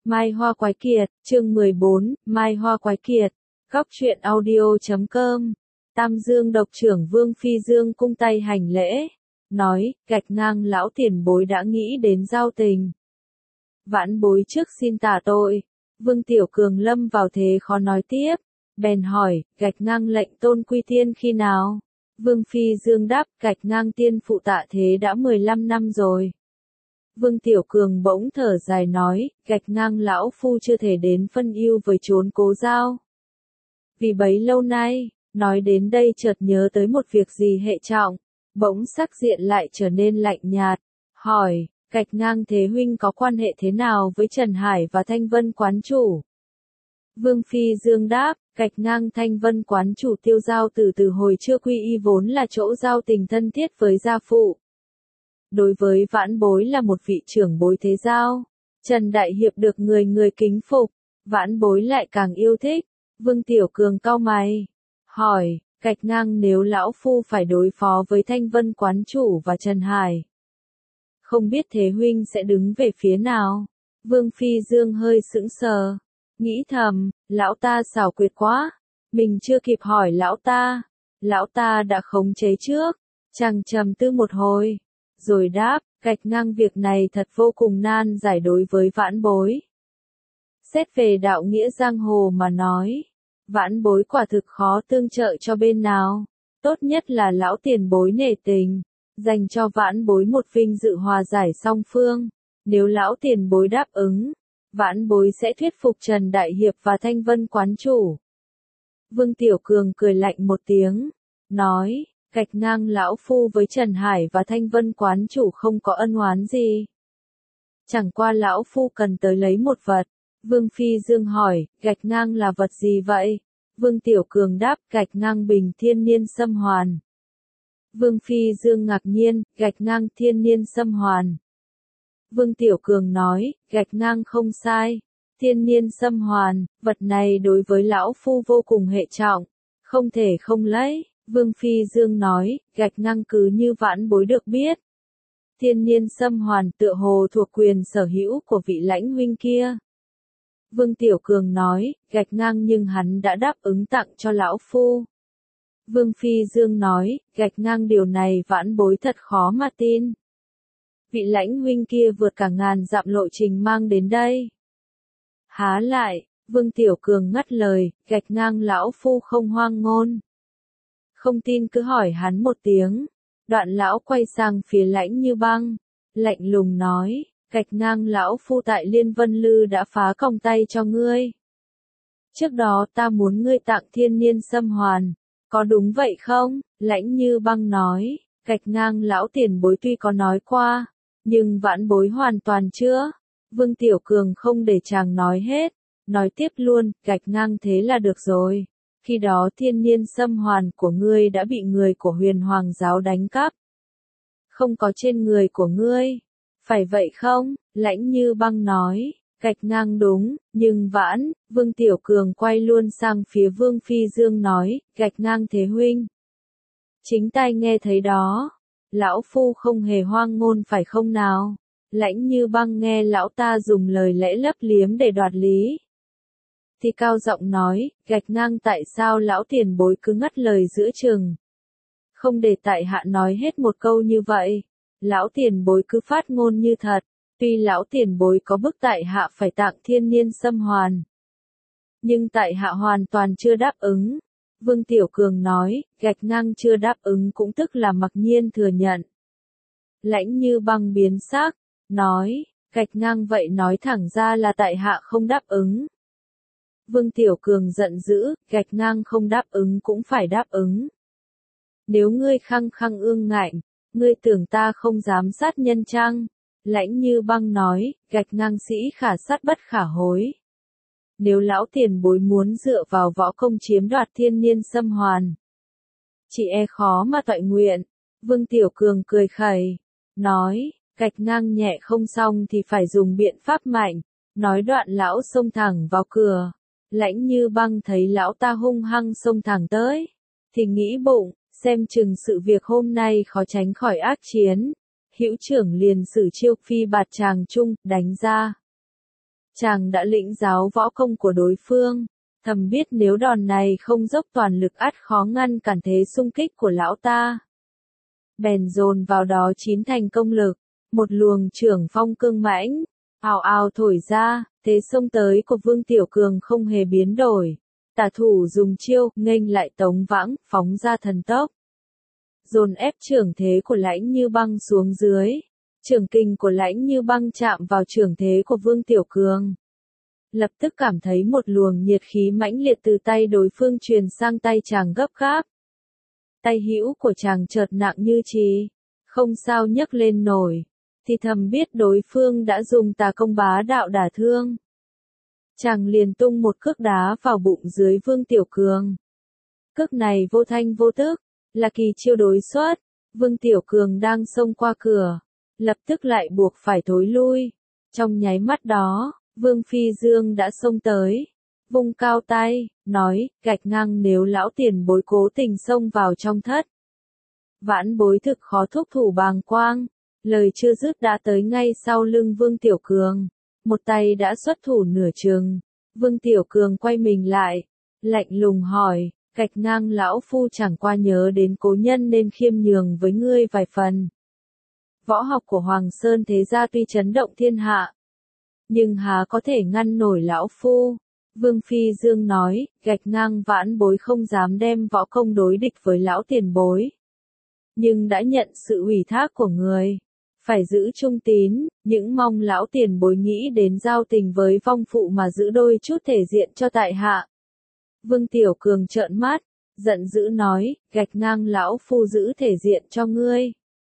Mai Hoa Quái Kiệt, chương 14, Mai Hoa Quái Kiệt, Góc truyện audio.com. Tam Dương độc trưởng Vương Phi Dương cung tay hành lễ, nói, gạch ngang lão tiền bối đã nghĩ đến giao tình. Vãn bối trước xin tả tội. Vương Tiểu Cường lâm vào thế khó nói tiếp, bèn hỏi, gạch ngang lệnh tôn quy tiên khi nào? Vương Phi Dương đáp, gạch ngang tiên phụ tạ thế đã 15 năm rồi. Vương Tiểu Cường bỗng thở dài nói, gạch ngang lão phu chưa thể đến phân yêu với chốn cố giao. Vì bấy lâu nay, nói đến đây chợt nhớ tới một việc gì hệ trọng, bỗng sắc diện lại trở nên lạnh nhạt, hỏi, gạch ngang thế huynh có quan hệ thế nào với Trần Hải và Thanh Vân quán chủ? Vương Phi Dương đáp, gạch ngang Thanh Vân quán chủ Tiêu Giao từ hồi chưa quy y vốn là chỗ giao tình thân thiết với gia phụ. Đối với vãn bối là một vị trưởng bối thế giao, Trần Đại Hiệp được người người kính phục, vãn bối lại càng yêu thích. Vương Tiểu Cường cau mày, hỏi, gạch ngang nếu lão phu phải đối phó với Thanh Vân quán chủ và Trần Hải, không biết thế huynh sẽ đứng về phía nào? Vương Phi Dương hơi sững sờ, nghĩ thầm, lão ta xảo quyệt quá, mình chưa kịp hỏi lão ta đã khống chế trước. Chàng trầm tư một hồi, rồi đáp, gạch ngang việc này thật vô cùng nan giải đối với vãn bối. Xét về đạo nghĩa giang hồ mà nói, vãn bối quả thực khó tương trợ cho bên nào, tốt nhất là lão tiền bối nể tình, dành cho vãn bối một vinh dự hòa giải song phương. Nếu lão tiền bối đáp ứng, vãn bối sẽ thuyết phục Trần Đại Hiệp và Thanh Vân quán chủ. Vương Tiểu Cường cười lạnh một tiếng, nói, gạch ngang lão phu với Trần Hải và Thanh Vân quán chủ không có ân oán gì. Chẳng qua lão phu cần tới lấy một vật. Vương Phi Dương hỏi, gạch ngang là vật gì vậy? Vương Tiểu Cường đáp, gạch ngang bình thiên niên xâm hoàn. Vương Phi Dương ngạc nhiên, gạch ngang thiên niên xâm hoàn. Vương Tiểu Cường nói, gạch ngang không sai. Thiên niên xâm hoàn, vật này đối với lão phu vô cùng hệ trọng, không thể không lấy. Vương Phi Dương nói, gạch ngang cứ như vãn bối được biết. Thiên niên xâm hoàn tựa hồ thuộc quyền sở hữu của vị lãnh huynh kia. Vương Tiểu Cường nói, gạch ngang nhưng hắn đã đáp ứng tặng cho lão phu. Vương Phi Dương nói, gạch ngang điều này vãn bối thật khó mà tin. Vị lãnh huynh kia vượt cả ngàn dặm lộ trình mang đến đây. Há lại, Vương Tiểu Cường ngắt lời, gạch ngang lão phu không hoang ngôn. Không tin cứ hỏi hắn một tiếng. Đoạn lão quay sang phía Lãnh Như Băng, lạnh lùng nói, gạch ngang lão phu tại Liên Vân Lư đã phá còng tay cho ngươi. Trước đó ta muốn ngươi tặng thiên niên xâm hoàn, có đúng vậy không? Lãnh Như Băng nói, gạch ngang lão tiền bối tuy có nói qua, nhưng vãn bối hoàn toàn chưa. Vương Tiểu Cường không để chàng nói hết, nói tiếp luôn, gạch ngang thế là được rồi. Khi đó thiên niên xâm hoàn của ngươi đã bị người của Huyền Hoàng giáo đánh cắp. Không có trên người của ngươi. Phải vậy không? Lãnh Như Băng nói, gạch ngang đúng, nhưng vãn, Vương Tiểu Cường quay luôn sang phía Vương Phi Dương nói, gạch ngang thế huynh. Chính tai nghe thấy đó, lão phu không hề hoang ngôn phải không nào? Lãnh Như Băng nghe lão ta dùng lời lẽ lấp liếm để đoạt lý. Thì cao giọng nói, gạch ngang tại sao lão tiền bối cứ ngắt lời giữa chừng. Không để tại hạ nói hết một câu như vậy. Lão tiền bối cứ phát ngôn như thật. Tuy lão tiền bối có bức tại hạ phải tặng thiên niên xâm hoàn, nhưng tại hạ hoàn toàn chưa đáp ứng. Vương Tiểu Cường nói, gạch ngang chưa đáp ứng cũng tức là mặc nhiên thừa nhận. Lãnh Như Băng biến sắc, nói, gạch ngang vậy nói thẳng ra là tại hạ không đáp ứng. Vương Tiểu Cường giận dữ, gạch ngang không đáp ứng cũng phải đáp ứng. Nếu ngươi khăng khăng ương ngạnh, ngươi tưởng ta không dám sát nhân chăng? Lãnh Như Băng nói, gạch ngang sĩ khả sát bất khả hối. Nếu lão tiền bối muốn dựa vào võ công chiếm đoạt thiên niên xâm hoàn, chỉ e khó mà toại nguyện. Vương Tiểu Cường cười khẩy, nói, gạch ngang nhẹ không xong thì phải dùng biện pháp mạnh. Nói đoạn lão xông thẳng vào cửa. Lãnh Như Băng thấy lão ta hung hăng xông thẳng tới, thì nghĩ bụng, xem chừng sự việc hôm nay khó tránh khỏi ác chiến. Hữu trưởng liền sử chiêu phi bạt tràng trung, đánh ra. chàng đã lĩnh giáo võ công của đối phương, thầm biết nếu đòn này không dốc toàn lực ắt khó ngăn cản thế xung kích của lão ta. Bèn dồn vào đó 9 thành công lực, một luồng trưởng phong cương mãnh, ào ào thổi ra, thế xông tới của Vương Tiểu Cường không hề biến đổi. Tả thủ dùng chiêu, nghênh lại Tống Vãng, phóng ra thần tốc. Dồn ép trưởng thế của Lãnh Như Băng xuống dưới. Trưởng kình của Lãnh Như Băng chạm vào trưởng thế của Vương Tiểu Cường. Lập tức cảm thấy một luồng nhiệt khí mãnh liệt từ tay đối phương truyền sang tay chàng gấp gáp. Tay hữu của chàng chợt nặng như chì, không sao nhấc lên nổi, thì thầm biết đối phương đã dùng tà công bá đạo đả thương. Chàng liền tung một cước đá vào bụng dưới Vương Tiểu Cường. Cước này vô thanh vô tức, là kỳ chiêu đối xuất. Vương Tiểu Cường đang xông qua cửa, lập tức lại buộc phải thối lui. Trong nháy mắt đó, Vương Phi Dương đã xông tới, vung cao tay, nói, gạch ngang nếu lão tiền bối cố tình xông vào trong thất. Vãn bối thực khó thúc thủ bàng quang, lời chưa dứt đã tới ngay sau lưng Vương Tiểu Cường, một tay đã xuất thủ nửa chừng. Vương Tiểu Cường quay mình lại, lạnh lùng hỏi, gạch ngang lão phu chẳng qua nhớ đến cố nhân nên khiêm nhường với ngươi vài phần. Võ học của Hoàng Sơn thế gia tuy chấn động thiên hạ, nhưng há có thể ngăn nổi lão phu. Vương Phi Dương nói, gạch ngang vãn bối không dám đem võ công đối địch với lão tiền bối. Nhưng đã nhận sự ủy thác của người, phải giữ trung tín, những mong lão tiền bối nghĩ đến giao tình với vong phụ mà giữ đôi chút thể diện cho tại hạ. Vương Tiểu Cường trợn mắt, giận dữ nói, gạch ngang lão phu giữ thể diện cho ngươi.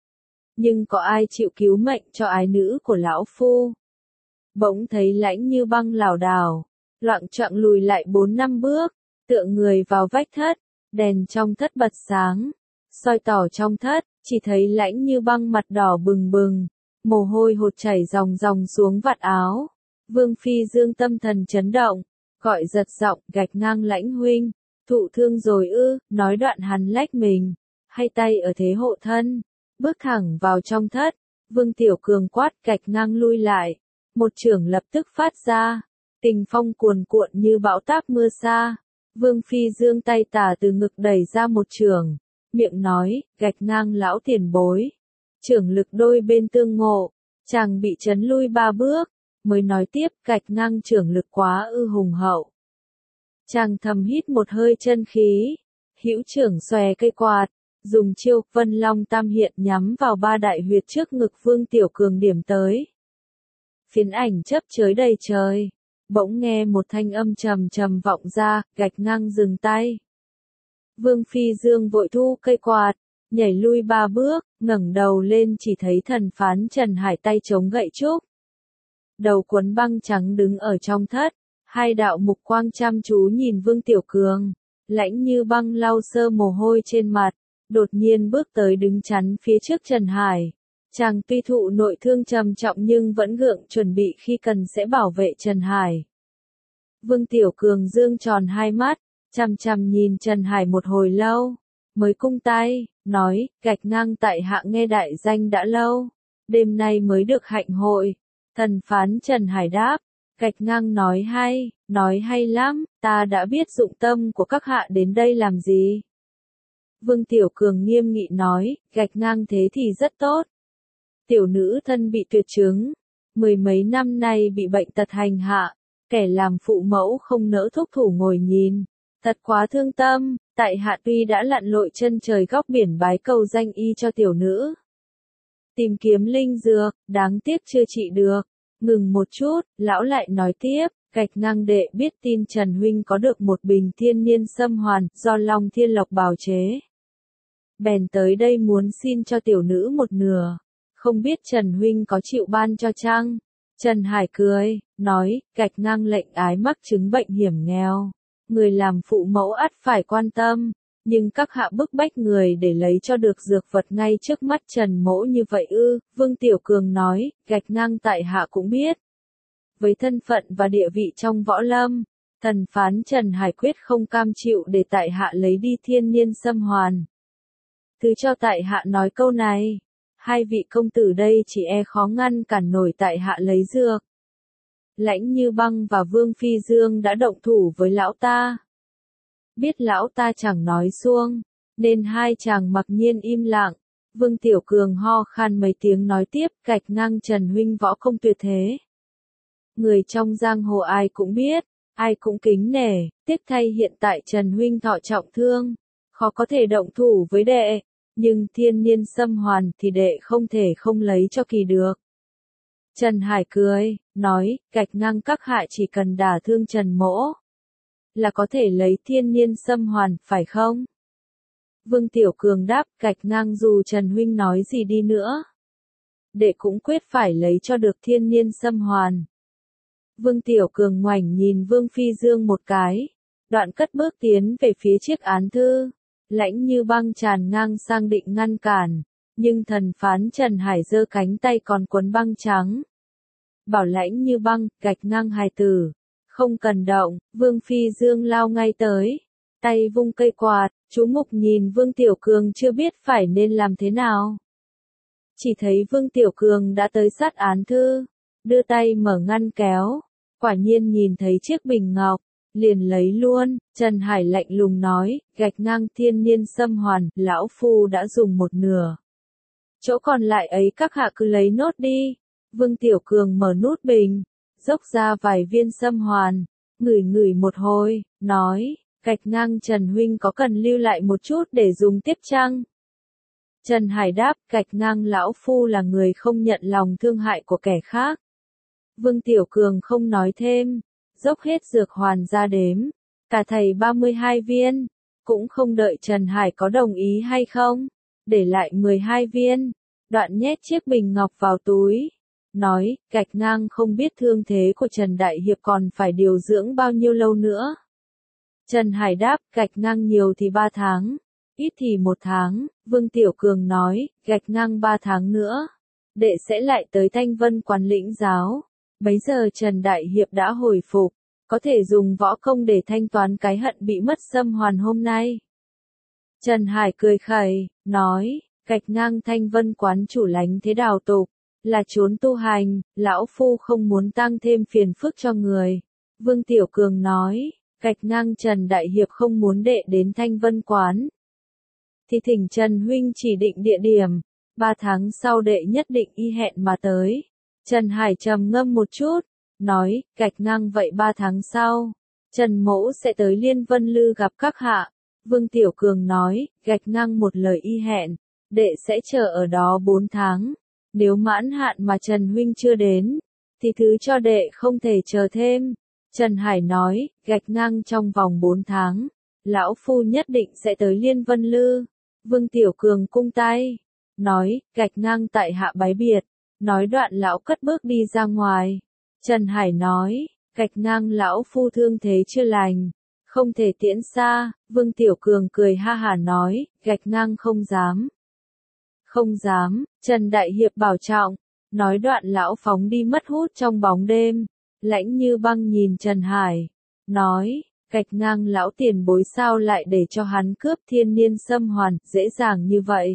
Nhưng có ai chịu cứu mệnh cho ái nữ của lão phu? Bỗng thấy Lãnh Như Băng lảo đảo, loạng choạng lùi lại 4-5 bước, tựa người vào vách thất, đèn trong thất bật sáng, soi tỏ trong thất, chỉ thấy Lãnh Như Băng mặt đỏ bừng bừng, mồ hôi hột chảy ròng ròng xuống vạt áo. Vương Phi Dương tâm thần chấn động, gọi giật giọng, gạch ngang Lãnh huynh, thụ thương rồi ư? Nói đoạn hắn lách mình, hay tay ở thế hộ thân, bước thẳng vào trong thất. Vương Tiểu Cường quát, gạch ngang lui lại, một chưởng lập tức phát ra, tình phong cuồn cuộn như bão táp mưa xa. Vương Phi Dương tay tả từ ngực đẩy ra một chưởng, miệng nói, gạch ngang lão tiền bối. Chưởng lực đôi bên tương ngộ, chàng bị chấn lui 3 bước, mới nói tiếp, gạch ngang chưởng lực quá ư hùng hậu. Chàng thầm hít một hơi chân khí, hữu chưởng xòe cây quạt, dùng chiêu Vân Long Tam Hiện nhắm vào 3 đại huyệt trước ngực Vương Tiểu Cường điểm tới. Phiến ảnh chấp chới đầy trời, bỗng nghe một thanh âm trầm trầm vọng ra, gạch ngang dừng tay. Vương Phi Dương vội thu cây quạt, nhảy lui 3 bước, ngẩng đầu lên chỉ thấy thần phán Trần Hải tay chống gậy trúc. Đầu quấn băng trắng đứng ở trong thất, hai đạo mục quang chăm chú nhìn Vương Tiểu Cường. Lãnh Như Băng lau sơ mồ hôi trên mặt, đột nhiên bước tới đứng chắn phía trước Trần Hải. Chàng tuy thụ nội thương trầm trọng nhưng vẫn gượng chuẩn bị khi cần sẽ bảo vệ Trần Hải. Vương Tiểu Cường dương tròn hai mắt, chằm chằm nhìn Trần Hải một hồi lâu, mới cung tay, nói, gạch ngang tại hạ nghe đại danh đã lâu, đêm nay mới được hạnh hội. Thần phán Trần Hải đáp, gạch ngang nói hay lắm, ta đã biết dụng tâm của các hạ đến đây làm gì. Vương Tiểu Cường nghiêm nghị nói, gạch ngang thế thì rất tốt. Tiểu nữ thân bị tuyệt chứng, 10 mấy năm nay bị bệnh tật hành hạ, kẻ làm phụ mẫu không nỡ thúc thủ ngồi nhìn, thật quá thương tâm, tại hạ tuy đã lặn lội chân trời góc biển bái cầu danh y cho tiểu nữ. Tìm kiếm linh dược, đáng tiếc chưa trị được. Ngừng một chút, lão lại nói tiếp, gạch ngang đệ biết tin Trần huynh có được một bình thiên niên sâm hoàn, do Long Thiên Lộc bào chế. Bèn tới đây muốn xin cho tiểu nữ một nửa, không biết Trần huynh có chịu ban cho chăng? Trần Hải cười, nói, gạch ngang lệnh ái mắc chứng bệnh hiểm nghèo, người làm phụ mẫu ắt phải quan tâm, nhưng các hạ bức bách người để lấy cho được dược vật ngay trước mắt Trần mỗ như vậy ư? Vương Tiểu Cường nói, gạch ngang tại hạ cũng biết. Với thân phận và địa vị trong võ lâm, thần phán Trần Hải quyết không cam chịu để tại hạ lấy đi thiên niên sâm hoàn. Thứ cho tại hạ nói câu này, hai vị công tử đây chỉ e khó ngăn cản nổi tại hạ lấy dược. Lãnh Như Băng và Vương Phi Dương đã động thủ với lão ta. Biết lão ta chẳng nói suông, nên hai chàng mặc nhiên im lặng. Vương Tiểu Cường ho khan mấy tiếng nói tiếp, gạch ngang Trần huynh võ công tuyệt thế. Người trong giang hồ ai cũng biết, ai cũng kính nể, tiếc thay hiện tại Trần huynh thọ trọng thương, khó có thể động thủ với đệ, nhưng thiên niên xâm hoàn thì đệ không thể không lấy cho kỳ được. Trần Hải cười, nói, gạch ngang các hạ chỉ cần đả thương Trần mỗ, là có thể lấy thiên niên xâm hoàn, phải không? Vương Tiểu Cường đáp, gạch ngang dù Trần huynh nói gì đi nữa, đệ cũng quyết phải lấy cho được thiên niên xâm hoàn. Vương Tiểu Cường ngoảnh nhìn Vương Phi Dương một cái, đoạn cất bước tiến về phía chiếc án thư. Lãnh Như Băng tràn ngang sang định ngăn cản, nhưng thần phán Trần Hải giơ cánh tay còn quấn băng trắng. Bảo Lãnh Như Băng, gạch ngang hài tử, không cần động. Vương Phi Dương lao ngay tới, tay vung cây quạt, chú mục nhìn Vương Tiểu Cường chưa biết phải nên làm thế nào. Chỉ thấy Vương Tiểu Cường đã tới sát án thư, đưa tay mở ngăn kéo, quả nhiên nhìn thấy chiếc bình ngọc, liền lấy luôn. Trần Hải lạnh lùng nói, gạch ngang thiên niên xâm hoàn, lão phu đã dùng một nửa. Chỗ còn lại ấy các hạ cứ lấy nốt đi. Vương Tiểu Cường mở nút bình, dốc ra vài viên xâm hoàn, ngửi ngửi một hồi, nói, gạch ngang Trần huynh có cần lưu lại một chút để dùng tiếp chăng? Trần Hải đáp, gạch ngang lão phu là người không nhận lòng thương hại của kẻ khác. Vương Tiểu Cường không nói thêm, dốc hết dược hoàn ra đếm, cả thầy 32 viên, cũng không đợi Trần Hải có đồng ý hay không, để lại 12 viên, đoạn nhét chiếc bình ngọc vào túi, nói, gạch ngang không biết thương thế của Trần Đại Hiệp còn phải điều dưỡng bao nhiêu lâu nữa. Trần Hải đáp, gạch ngang nhiều thì 3 tháng, ít thì 1 tháng, Vương Tiểu Cường nói, gạch ngang 3 tháng nữa, đệ sẽ lại tới Thanh Vân Quán lĩnh giáo. Bấy giờ Trần Đại Hiệp đã hồi phục, có thể dùng võ công để thanh toán cái hận bị mất xâm hoàn hôm nay. Trần Hải cười khẩy, nói, gạch ngang Thanh Vân Quán chủ lánh thế đào tục, là trốn tu hành, lão phu không muốn tăng thêm phiền phức cho người. Vương Tiểu Cường nói, gạch ngang Trần Đại Hiệp không muốn đệ đến Thanh Vân Quán, thì thỉnh Trần huynh chỉ định địa điểm, 3 tháng sau đệ nhất định y hẹn mà tới. Trần Hải trầm ngâm một chút, nói, gạch ngang vậy 3 tháng sau, Trần mỗ sẽ tới Liên Vân Lư gặp các hạ. Vương Tiểu Cường nói, gạch ngang một lời y hẹn, đệ sẽ chờ ở đó 4 tháng, nếu mãn hạn mà Trần huynh chưa đến, thì thứ cho đệ không thể chờ thêm. Trần Hải nói, gạch ngang trong vòng 4 tháng, lão phu nhất định sẽ tới Liên Vân Lư. Vương Tiểu Cường cung tay, nói, gạch ngang tại hạ bái biệt. Nói đoạn lão cất bước đi ra ngoài. Trần Hải nói, gạch ngang lão phu thương thế chưa lành, không thể tiễn xa. Vương Tiểu Cường cười ha hả nói, gạch ngang không dám. Không dám, Trần Đại Hiệp bảo trọng. Nói đoạn lão phóng đi mất hút trong bóng đêm. Lãnh Như Băng nhìn Trần Hải, nói, gạch ngang lão tiền bối sao lại để cho hắn cướp thiên niên xâm hoàn, dễ dàng như vậy.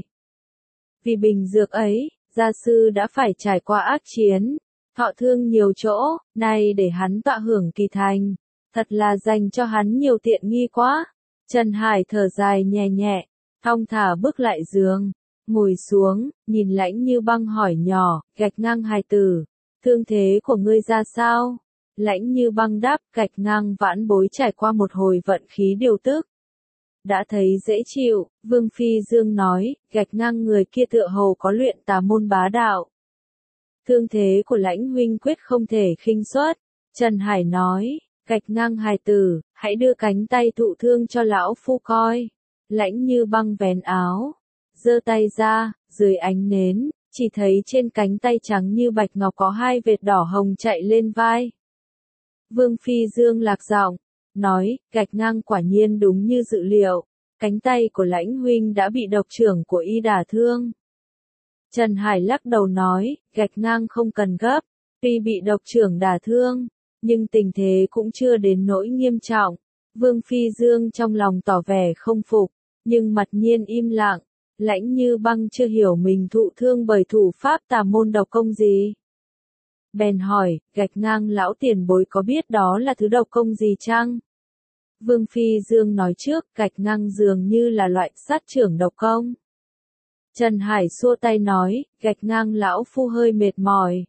Vì bình dược ấy, gia sư đã phải trải qua ác chiến, thọ thương nhiều chỗ, nay để hắn tọa hưởng kỳ thành, thật là dành cho hắn nhiều tiện nghi quá. Trần Hải thở dài nhẹ nhẹ, thong thả bước lại giường, ngồi xuống, nhìn Lãnh Như Băng hỏi nhỏ, gạch ngang hài tử, thương thế của ngươi ra sao? Lãnh Như Băng đáp, gạch ngang vãn bối trải qua một hồi vận khí điều tức, đã thấy dễ chịu. Vương Phi Dương nói, gạch ngang người kia tựa hồ có luyện tà môn bá đạo. Thương thế của Lãnh huynh quyết không thể khinh suất. Trần Hải nói, gạch ngang hài tử, hãy đưa cánh tay thụ thương cho lão phu coi. Lãnh Như Băng vén áo, giơ tay ra, dưới ánh nến, chỉ thấy trên cánh tay trắng như bạch ngọc có 2 vệt đỏ hồng chạy lên vai. Vương Phi Dương lạc giọng, nói, gạch ngang quả nhiên đúng như dự liệu, cánh tay của Lãnh huynh đã bị độc trưởng của y đả thương. Trần Hải lắc đầu nói, gạch ngang không cần gấp, tuy bị độc trưởng đả thương, nhưng tình thế cũng chưa đến nỗi nghiêm trọng. Vương Phi Dương trong lòng tỏ vẻ không phục, nhưng mặt nhiên im lặng. Lãnh Như Băng chưa hiểu mình thụ thương bởi thủ pháp tà môn độc công gì. bèn hỏi, gạch ngang lão tiền bối có biết đó là thứ độc công gì chăng? Vương Phi Dương nói trước, gạch ngang dường như là loại sát trưởng độc công. Trần Hải xua tay nói, gạch ngang lão phu hơi mệt mỏi.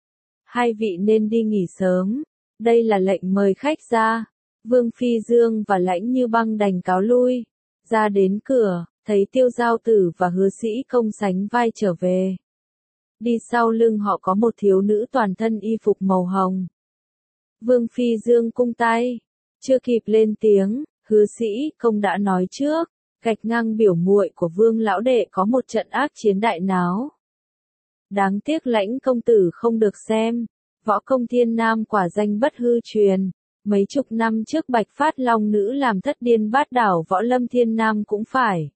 Hai vị nên đi nghỉ sớm, đây là lệnh mời khách ra. Vương Phi Dương và Lãnh Như Băng đành cáo lui. Ra đến cửa, thấy Tiêu Giao Tử và Hứa Sĩ Công sánh vai trở về. Đi sau lưng họ có một thiếu nữ toàn thân y phục màu hồng. Vương Phi Dương cung tay, chưa kịp lên tiếng, Hứa Sĩ Công đã nói trước, gạch ngang biểu muội của Vương lão đệ có một trận ác chiến đại náo. Đáng tiếc Lãnh công tử không được xem, võ công thiên nam quả danh bất hư truyền. Mấy chục năm trước Bạch Phát Long nữ làm thất điên bát đảo võ lâm thiên nam cũng phải.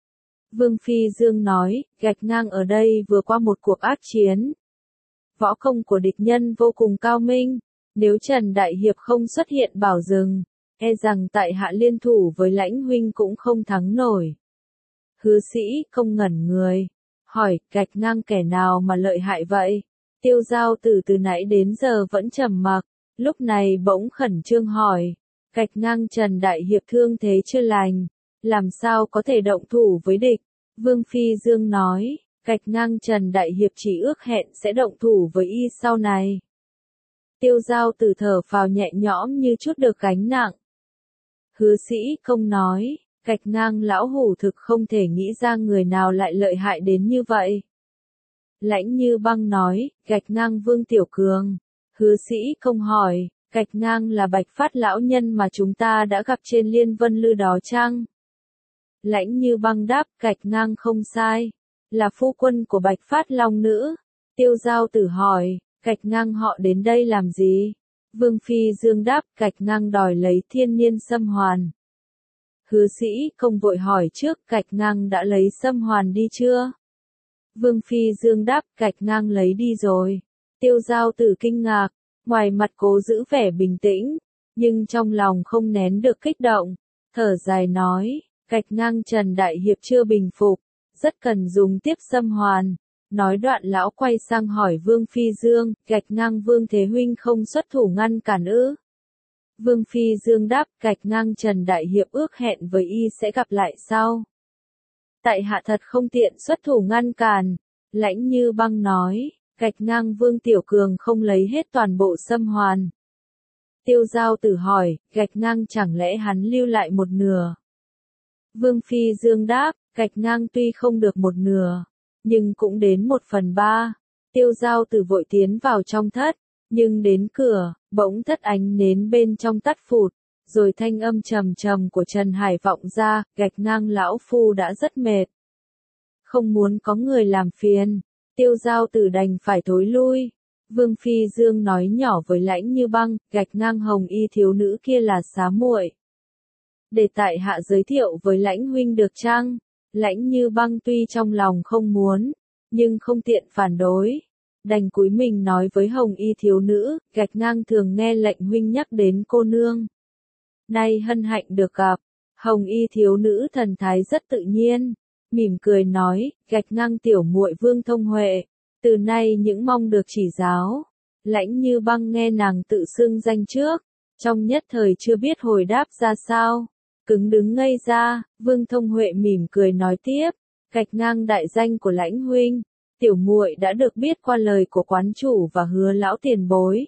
Vương Phi Dương nói, gạch ngang ở đây vừa qua một cuộc ác chiến. Võ công của địch nhân vô cùng cao minh, nếu Trần Đại Hiệp không xuất hiện bảo dừng, e rằng tại hạ liên thủ với Lãnh huynh cũng không thắng nổi. Hứa Sĩ Công ngẩn người, hỏi, gạch ngang kẻ nào mà lợi hại vậy? Tiêu Giao Tử từ nãy đến giờ vẫn trầm mặc, lúc này bỗng khẩn trương hỏi, gạch ngang Trần Đại Hiệp thương thế chưa lành, làm sao có thể động thủ với địch? Vương Phi Dương nói, gạch ngang Trần Đại Hiệp chỉ ước hẹn sẽ động thủ với y sau này. Tiêu Giao Tử thở phào nhẹ nhõm như chút được gánh nặng. Hứa Sĩ Công nói, gạch ngang lão hủ thực không thể nghĩ ra người nào lại lợi hại đến như vậy. Lãnh Như Băng nói, gạch ngang Vương Tiểu Cường. Hứa Sĩ Công hỏi, gạch ngang là Bạch Phát lão nhân mà chúng ta đã gặp trên Liên Vân Lư đó chăng? Lãnh Như Băng đáp, gạch ngang không sai, là phu quân của Bạch Phát Long nữ. Tiêu Giao Tử hỏi, gạch ngang họ đến đây làm gì? Vương Phi Dương đáp, gạch ngang đòi lấy thiên niên sâm hoàn. Hứa Sĩ Công vội hỏi trước, gạch ngang đã lấy sâm hoàn đi chưa? Vương Phi Dương đáp, gạch ngang lấy đi rồi. Tiêu Giao Tử kinh ngạc, ngoài mặt cố giữ vẻ bình tĩnh, nhưng trong lòng không nén được kích động, thở dài nói, gạch ngang Trần Đại Hiệp chưa bình phục, rất cần dùng tiếp sâm hoàn. Nói đoạn lão quay sang hỏi Vương Phi Dương, gạch ngang Vương Thế Huynh không xuất thủ ngăn cản ư? Vương Phi Dương đáp, gạch ngang Trần Đại Hiệp ước hẹn với y sẽ gặp lại sau. Tại hạ thật không tiện xuất thủ ngăn cản. Lãnh Như Băng nói, gạch ngang Vương Tiểu Cường không lấy hết toàn bộ sâm hoàn. Tiêu Giao Tử hỏi, gạch ngang chẳng lẽ hắn lưu lại một nửa? Vương Phi Dương đáp, gạch ngang tuy không được một nửa, nhưng cũng đến 1/3. Tiêu Giao Tử vội tiến vào trong thất, nhưng đến cửa, bỗng thất ánh nến bên trong tắt phụt, rồi thanh âm trầm trầm của Trần Hải vọng ra, gạch ngang lão phu đã rất mệt. Không muốn có người làm phiền, Tiêu Giao Tử đành phải thối lui. Vương Phi Dương nói nhỏ với Lãnh Như Băng, gạch ngang hồng y thiếu nữ kia là xá muội. Để tại hạ giới thiệu với Lãnh huynh được chăng? Lãnh Như Băng tuy trong lòng không muốn, nhưng không tiện phản đối. Đành cúi mình nói với hồng y thiếu nữ, gạch ngang thường nghe lệnh huynh nhắc đến cô nương. Nay hân hạnh được gặp, hồng y thiếu nữ thần thái rất tự nhiên, mỉm cười nói, gạch ngang tiểu muội Vương Thông Huệ, từ nay những mong được chỉ giáo. Lãnh Như Băng nghe nàng tự xưng danh trước, trong nhất thời chưa biết hồi đáp ra sao, cứng đứng ngây ra. Vương Thông Huệ mỉm cười nói tiếp, gạch ngang đại danh của Lãnh huynh, tiểu muội đã được biết qua lời của quán chủ và Hứa lão tiền bối.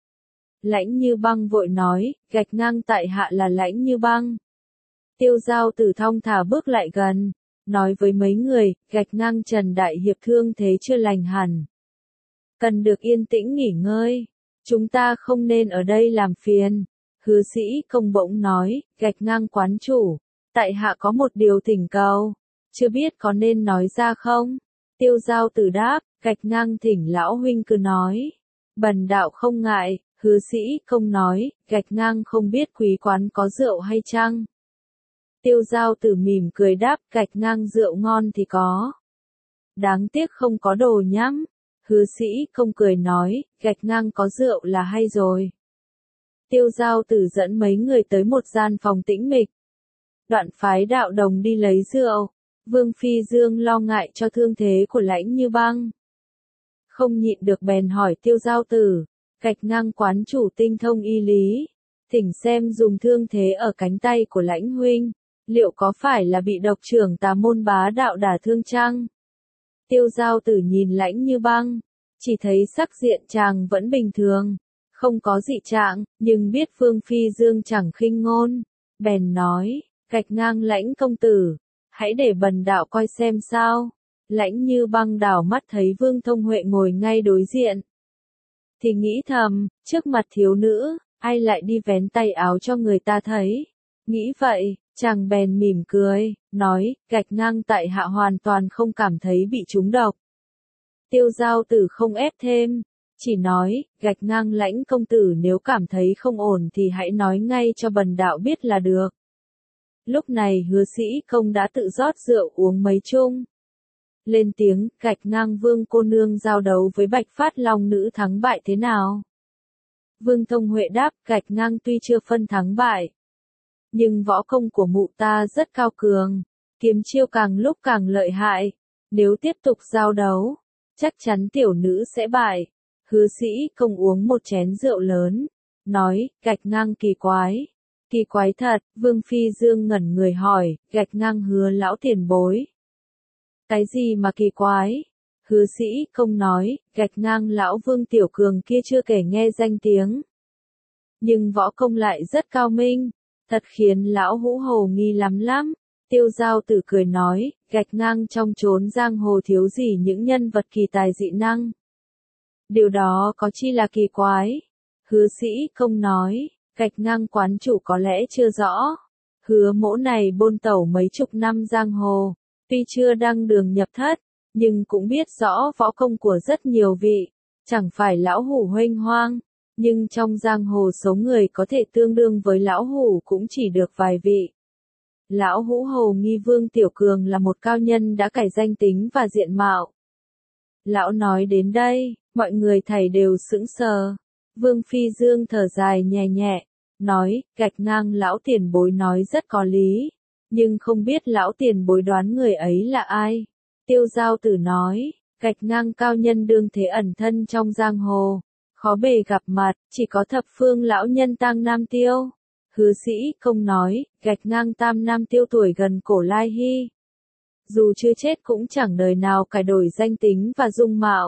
Lãnh Như Băng vội nói, gạch ngang tại hạ là Lãnh Như Băng. Tiêu Giao Tử thong thả bước lại gần, nói với mấy người, gạch ngang Trần Đại Hiệp thương thế chưa lành hẳn, cần được yên tĩnh nghỉ ngơi, chúng ta không nên ở đây làm phiền. Hứa Sĩ Công bỗng nói, gạch ngang quán chủ, tại hạ có một điều thỉnh cầu, chưa biết có nên nói ra không? Tiêu Giao Tử đáp, gạch ngang thỉnh lão huynh cứ nói, bần đạo không ngại. Hứa Sĩ Công nói, gạch ngang không biết quý quán có rượu hay chăng? Tiêu Giao Tử mỉm cười đáp, gạch ngang rượu ngon thì có. Đáng tiếc không có đồ nhắm. Hứa Sĩ Công cười nói, gạch ngang có rượu là hay rồi. Tiêu Giao Tử dẫn mấy người tới một gian phòng tĩnh mịch. Đoạn phái đạo đồng đi lấy rượu. Vương Phi Dương lo ngại cho thương thế của Lãnh Như Băng. không nhịn được bèn hỏi Tiêu Giao Tử, Gạch Ngang quán chủ tinh thông y lý, thỉnh xem dùng thương thế ở cánh tay của Lãnh huynh, liệu có phải là bị độc trưởng tà môn bá đạo đả thương chăng? Tiêu Giao Tử nhìn Lãnh Như Băng, chỉ thấy sắc diện chàng vẫn bình thường, không có dị trạng, nhưng biết Vương Phi Dương chẳng khinh ngôn, bèn nói, Gạch Ngang Lãnh công tử, hãy để bần đạo coi xem sao. Lãnh Như Băng đảo mắt thấy Vương Thông Huệ ngồi ngay đối diện, thì nghĩ thầm, trước mặt thiếu nữ, ai lại đi vén tay áo cho người ta thấy. Nghĩ vậy, chàng bèn mỉm cười, nói, Gạch Ngang tại hạ hoàn toàn không cảm thấy bị trúng độc. Tiêu Giao Tử không ép thêm, chỉ nói, Gạch Ngang Lãnh công tử nếu cảm thấy không ổn thì hãy nói ngay cho bần đạo biết là được. Lúc này Hứa Sĩ Công đã tự rót rượu uống mấy chung. Lên tiếng, Gạch Ngang Vương cô nương giao đấu với Bạch Phát Long nữ thắng bại thế nào? Vương Thông Huệ đáp, Gạch Ngang tuy chưa phân thắng bại, nhưng võ công của mụ ta rất cao cường, kiếm chiêu càng lúc càng lợi hại, nếu tiếp tục giao đấu, chắc chắn tiểu nữ sẽ bại. Hứa Sĩ Công uống một chén rượu lớn, nói, Gạch Ngang kỳ quái. Kỳ quái thật, Vương Phi Dương ngẩn người hỏi, Gạch Ngang Hứa lão tiền bối. Cái gì mà kỳ quái? Hứa Sĩ Công nói, Gạch Ngang lão Vương tiểu cường kia chưa kể nghe danh tiếng, nhưng võ công lại rất cao minh, thật khiến lão hũ hồ nghi lắm lắm. Tiêu Giao Tử cười nói, Gạch Ngang trong chốn giang hồ thiếu gì những nhân vật kỳ tài dị năng. Điều đó có chi là kỳ quái? Hứa Sĩ Công nói, Gạch Ngang quán chủ có lẽ chưa rõ. Hứa mỗ này bôn tẩu mấy chục năm giang hồ, tuy chưa đăng đường nhập thất, nhưng cũng biết rõ võ công của rất nhiều vị, chẳng phải lão hủ huênh hoang, nhưng trong giang hồ số người có thể tương đương với lão hủ cũng chỉ được vài vị. Lão hũ hồ nghi Vương Tiểu Cường là một cao nhân đã cải danh tính và diện mạo. Lão nói đến đây, mọi người thảy đều sững sờ. Vương Phi Dương thở dài nhẹ nhẹ, nói, Gạch Ngang lão tiền bối nói rất có lý, nhưng không biết lão tiền bối đoán người ấy là ai. Tiêu Giao Tử nói, Gạch Ngang cao nhân đương thế ẩn thân trong giang hồ, khó bề gặp mặt, chỉ có thập phương lão nhân Tang Nam Tiêu. Hứa Sĩ Công nói, Gạch Ngang Tam Nam Tiêu tuổi gần Cổ Lai Hy, dù chưa chết cũng chẳng đời nào cải đổi danh tính và dung mạo.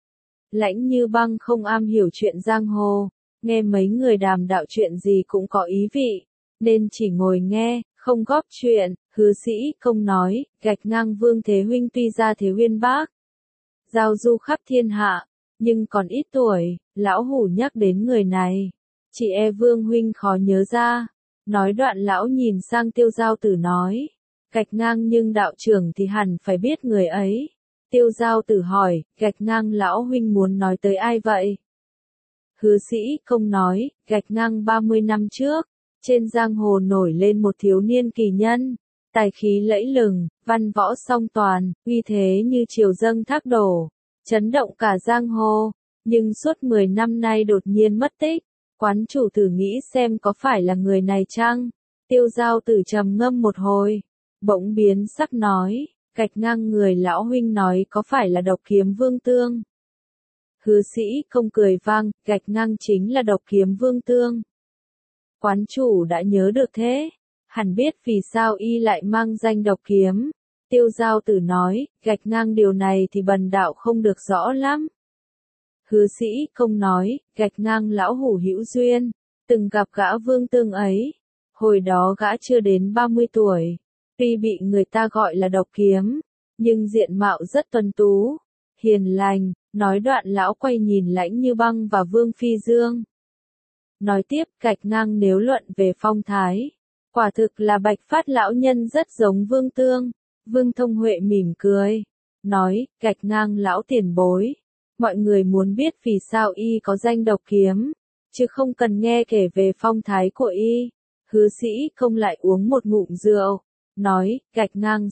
Lãnh Như Băng không am hiểu chuyện giang hồ, nghe mấy người đàm đạo chuyện gì cũng có ý vị, nên chỉ ngồi nghe, không góp chuyện. Hứa Sĩ Công nói, Gạch Ngang Vương Thế huynh tuy ra thế uyên bác, giao du khắp thiên hạ, nhưng còn ít tuổi, lão hủ nhắc đến người này, chỉ e Vương huynh khó nhớ ra. Nói đoạn lão nhìn sang Tiêu Giao Tử nói, Gạch Ngang nhưng đạo trưởng thì hẳn phải biết người ấy. Tiêu Giao Tử hỏi, Gạch Ngang lão huynh muốn nói tới ai vậy? Hứa Sĩ Công nói, Gạch Ngang 30 năm trước, trên giang hồ nổi lên một thiếu niên kỳ nhân, tài khí lẫy lừng, văn võ song toàn, uy thế như triều dâng thác đổ, chấn động cả giang hồ, nhưng suốt 10 năm nay đột nhiên mất tích. Quán chủ thử nghĩ xem có phải là người này chăng? Tiêu Giao Tử trầm ngâm một hồi, bỗng biến sắc nói, Gạch Ngang người lão huynh nói có phải là Độc Kiếm Vương Tương? Hứa Sĩ Công cười vang, Gạch Ngang chính là Độc Kiếm Vương Tương. Quán chủ đã nhớ được thế, hẳn biết vì sao y lại mang danh Độc Kiếm. Tiêu Giao Tử nói, Gạch Ngang điều này thì bần đạo không được rõ lắm. Hứa Sĩ Công nói, Gạch Ngang lão hủ hữu duyên, từng gặp gã Vương Tương ấy. Hồi đó gã chưa đến 30 tuổi, tuy bị người ta gọi là Độc Kiếm, nhưng diện mạo rất tuấn tú, hiền lành. Nói đoạn lão quay nhìn Lãnh Như Băng và Vương Phi Dương. Nói tiếp, Gạch Ngang nếu luận về phong thái, quả thực là Bạch Phát lão nhân rất giống Vương Tương. Vương Thông Huệ mỉm cười, nói, Gạch Ngang lão tiền bối, mọi người muốn biết vì sao y có danh Độc Kiếm, chứ không cần nghe kể về phong thái của y. Hứa Sĩ Công lại uống một ngụm rượu, nói, Gạch Ngang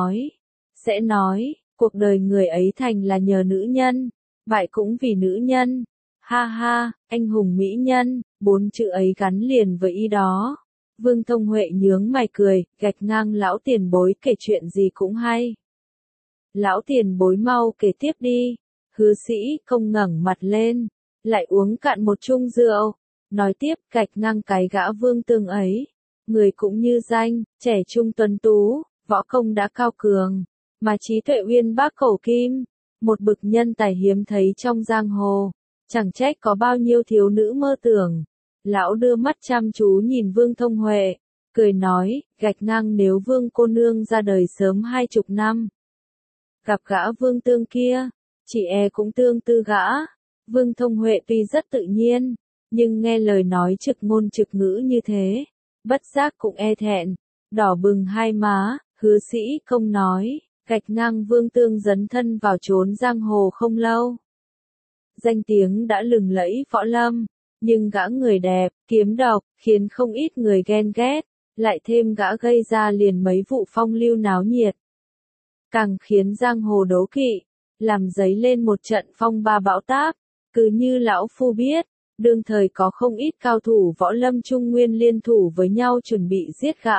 sẽ nói, cuộc đời người ấy thành là nhờ nữ nhân, bại cũng vì nữ nhân. Ha ha, anh hùng mỹ nhân, 4 chữ ấy gắn liền với y đó. Vương Thông Huệ nhướng mày cười, Gạch Ngang lão tiền bối kể chuyện gì cũng hay. Lão tiền bối mau kể tiếp đi. Hứa sĩ không ngẩng mặt lên, lại uống cạn một chung rượu, nói tiếp gạch ngang cái gã Vương Tương ấy. Người cũng như danh, trẻ trung tuấn tú, võ công đã cao cường, mà trí tuệ uyên bác cổ kim, một bậc nhân tài hiếm thấy trong giang hồ, chẳng trách có bao nhiêu thiếu nữ mơ tưởng. Lão đưa mắt chăm chú nhìn Vương Thông Huệ, cười nói, gạch ngang nếu Vương cô nương ra đời sớm 20 năm. Gặp gã Vương Tương kia, chị e cũng tương tư gã. Vương Thông Huệ tuy rất tự nhiên, nhưng nghe lời nói trực ngôn trực ngữ như thế, bất giác cũng e thẹn, đỏ bừng hai má. Hứa sĩ không nói, gạch ngang Vương Tương dấn thân vào chốn giang hồ không lâu. Danh tiếng đã lừng lẫy võ lâm, nhưng gã người đẹp, kiếm độc, khiến không ít người ghen ghét, lại thêm gã gây ra liền mấy vụ phong lưu náo nhiệt. Càng khiến giang hồ đố kỵ, làm dấy lên một trận phong ba bão táp. Cứ như lão phu biết, đương thời có không ít cao thủ võ lâm trung nguyên liên thủ với nhau chuẩn bị giết gã.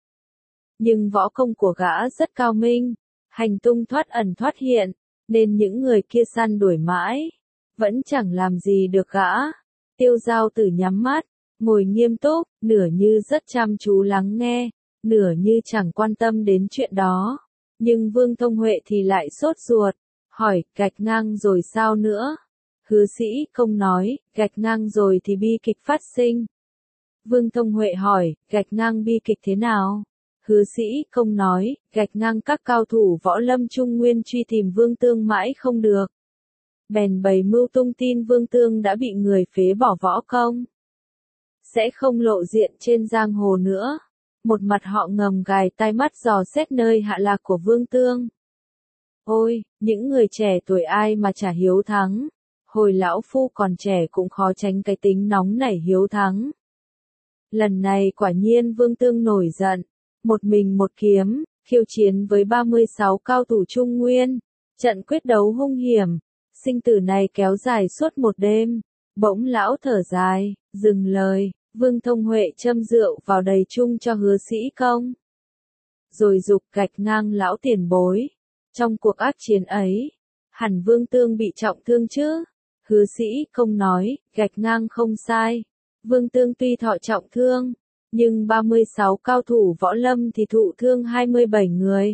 Nhưng võ công của gã rất cao minh, hành tung thoát ẩn thoát hiện, nên những người kia săn đuổi mãi, vẫn chẳng làm gì được gã. Tiêu Giao Tử nhắm mắt, ngồi nghiêm túc, nửa như rất chăm chú lắng nghe, nửa như chẳng quan tâm đến chuyện đó. Nhưng Vương Thông Huệ thì lại sốt ruột, hỏi, gạch ngang rồi sao nữa? Hứa sĩ không nói, gạch ngang rồi thì bi kịch phát sinh. Vương Thông Huệ hỏi, gạch ngang bi kịch thế nào? Hứa sĩ không nói, gạch ngang các cao thủ võ lâm trung nguyên truy tìm Vương Tương mãi không được. Bèn bày mưu tung tin Vương Tương đã bị người phế bỏ võ công, sẽ không lộ diện trên giang hồ nữa. Một mặt họ ngầm gài tai mắt dò xét nơi hạ lạc của Vương Tương. Ôi, những người trẻ tuổi ai mà chả hiếu thắng. Hồi lão phu còn trẻ cũng khó tránh cái tính nóng nảy hiếu thắng. Lần này quả nhiên Vương Tương nổi giận, một mình một kiếm, khiêu chiến với 36 cao thủ Trung Nguyên. Trận quyết đấu hung hiểm, sinh tử này kéo dài suốt một đêm. Bỗng lão thở dài, dừng lời, Vương Thông Huệ châm rượu vào đầy chung cho Hứa Sĩ Công. Rồi dục gạch ngang lão tiền bối. Trong cuộc ác chiến ấy, hẳn Vương Tương bị trọng thương chứ? Hứa Sĩ Công nói, gạch ngang không sai. Vương Tương tuy thọ trọng thương, nhưng 36 cao thủ võ lâm thì thụ thương 27 người.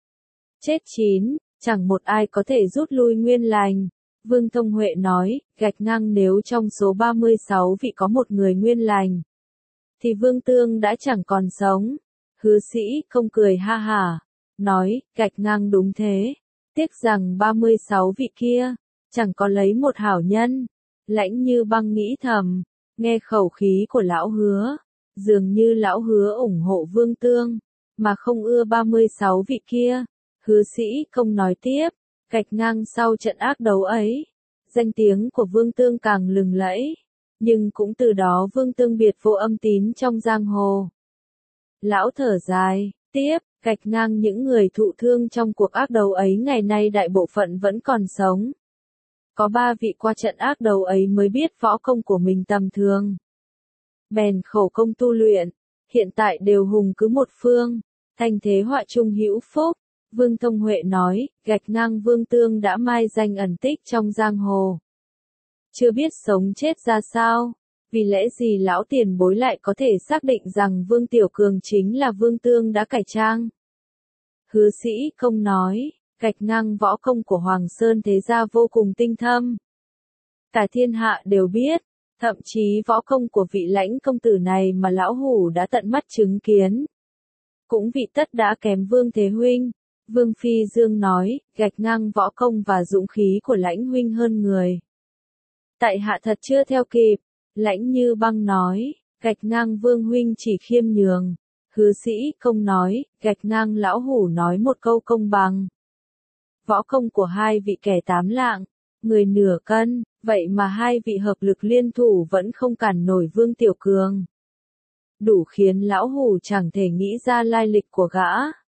Chết 9, chẳng một ai có thể rút lui nguyên lành. Vương Thông Huệ nói, gạch ngang nếu trong số 36 vị có một người nguyên lành, thì Vương Tương đã chẳng còn sống. Hứa Sĩ không cười ha hả, nói, gạch ngang đúng thế. Tiếc rằng 36 vị kia, chẳng có lấy một hảo nhân. Lãnh Như Băng nghĩ thầm, nghe khẩu khí của lão Hứa, dường như lão Hứa ủng hộ Vương Tương, mà không ưa 36 vị kia. Hứa Sĩ không nói tiếp, gạch ngang sau trận ác đấu ấy, danh tiếng của Vương Tương càng lừng lẫy, nhưng cũng từ đó Vương Tương biệt vô âm tín trong giang hồ. Lão thở dài, tiếp, gạch ngang những người thụ thương trong cuộc ác đấu ấy ngày nay đại bộ phận vẫn còn sống. Có 3 vị qua trận ác đấu ấy mới biết võ công của mình tầm thường, bèn khổ công tu luyện, hiện tại đều hùng cứ một phương, thành thế họa chung hữu phúc. Vương Thông Huệ nói, gạch ngang Vương Tương đã mai danh ẩn tích trong giang hồ, chưa biết sống chết ra sao. Vì lẽ gì lão tiền bối lại có thể xác định rằng Vương Tiểu Cường chính là Vương Tương đã cải trang? Hứa Sĩ không nói, gạch ngang võ công của Hoàng Sơn thế gia vô cùng tinh thâm, cả thiên hạ đều biết, thậm chí võ công của vị Lãnh công tử này mà lão hủ đã tận mắt chứng kiến, cũng vị tất đã kém Vương Thế huynh. Vương Phi Dương nói, gạch ngang võ công và dũng khí của Lãnh huynh hơn người, tại hạ thật chưa theo kịp. Lãnh Như Băng nói, gạch ngang Vương huynh chỉ khiêm nhường. Hứa Sĩ không nói, gạch ngang lão hủ nói một câu công bằng. Võ công của hai vị kẻ 8 lạng, người nửa cân, vậy mà hai vị hợp lực liên thủ vẫn không cản nổi Vương Tiểu Cường, đủ khiến lão hủ chẳng thể nghĩ ra lai lịch của gã.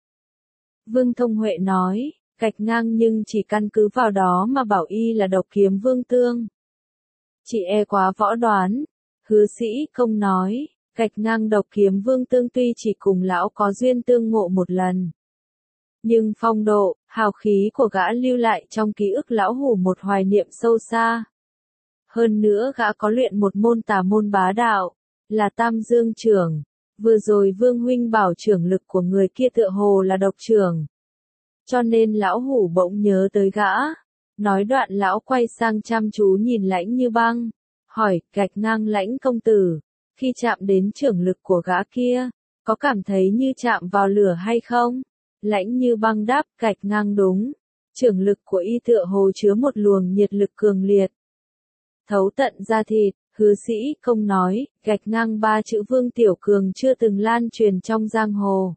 Vương Thông Huệ nói, gạch ngang nhưng chỉ căn cứ vào đó mà bảo y là độc kiếm Vương Tương, chị e quá võ đoán. Hứa Sĩ không nói, gạch ngang độc kiếm Vương Tương tuy chỉ cùng lão có duyên tương ngộ một lần, nhưng phong độ, Hào khí của gã lưu lại trong ký ức lão hủ một hoài niệm sâu xa. Hơn nữa gã có luyện một môn tà môn bá đạo, là Tam Dương Trưởng. Vừa rồi Vương huynh bảo trưởng lực của người kia tựa hồ là độc trưởng. Cho nên lão hủ bỗng nhớ tới gã. Nói đoạn lão quay sang chăm chú nhìn Lãnh Như Băng, hỏi, gạch ngang Lãnh công tử, khi chạm đến trưởng lực của gã kia, có cảm thấy như chạm vào lửa hay không? Lãnh Như Băng đáp, gạch ngang đúng. Trưởng lực của y tựa hồ chứa một luồng nhiệt lực cường liệt, thấu tận da thịt. Hứa Sĩ Công nói, gạch ngang ba chữ Vương Tiểu Cường chưa từng lan truyền trong giang hồ.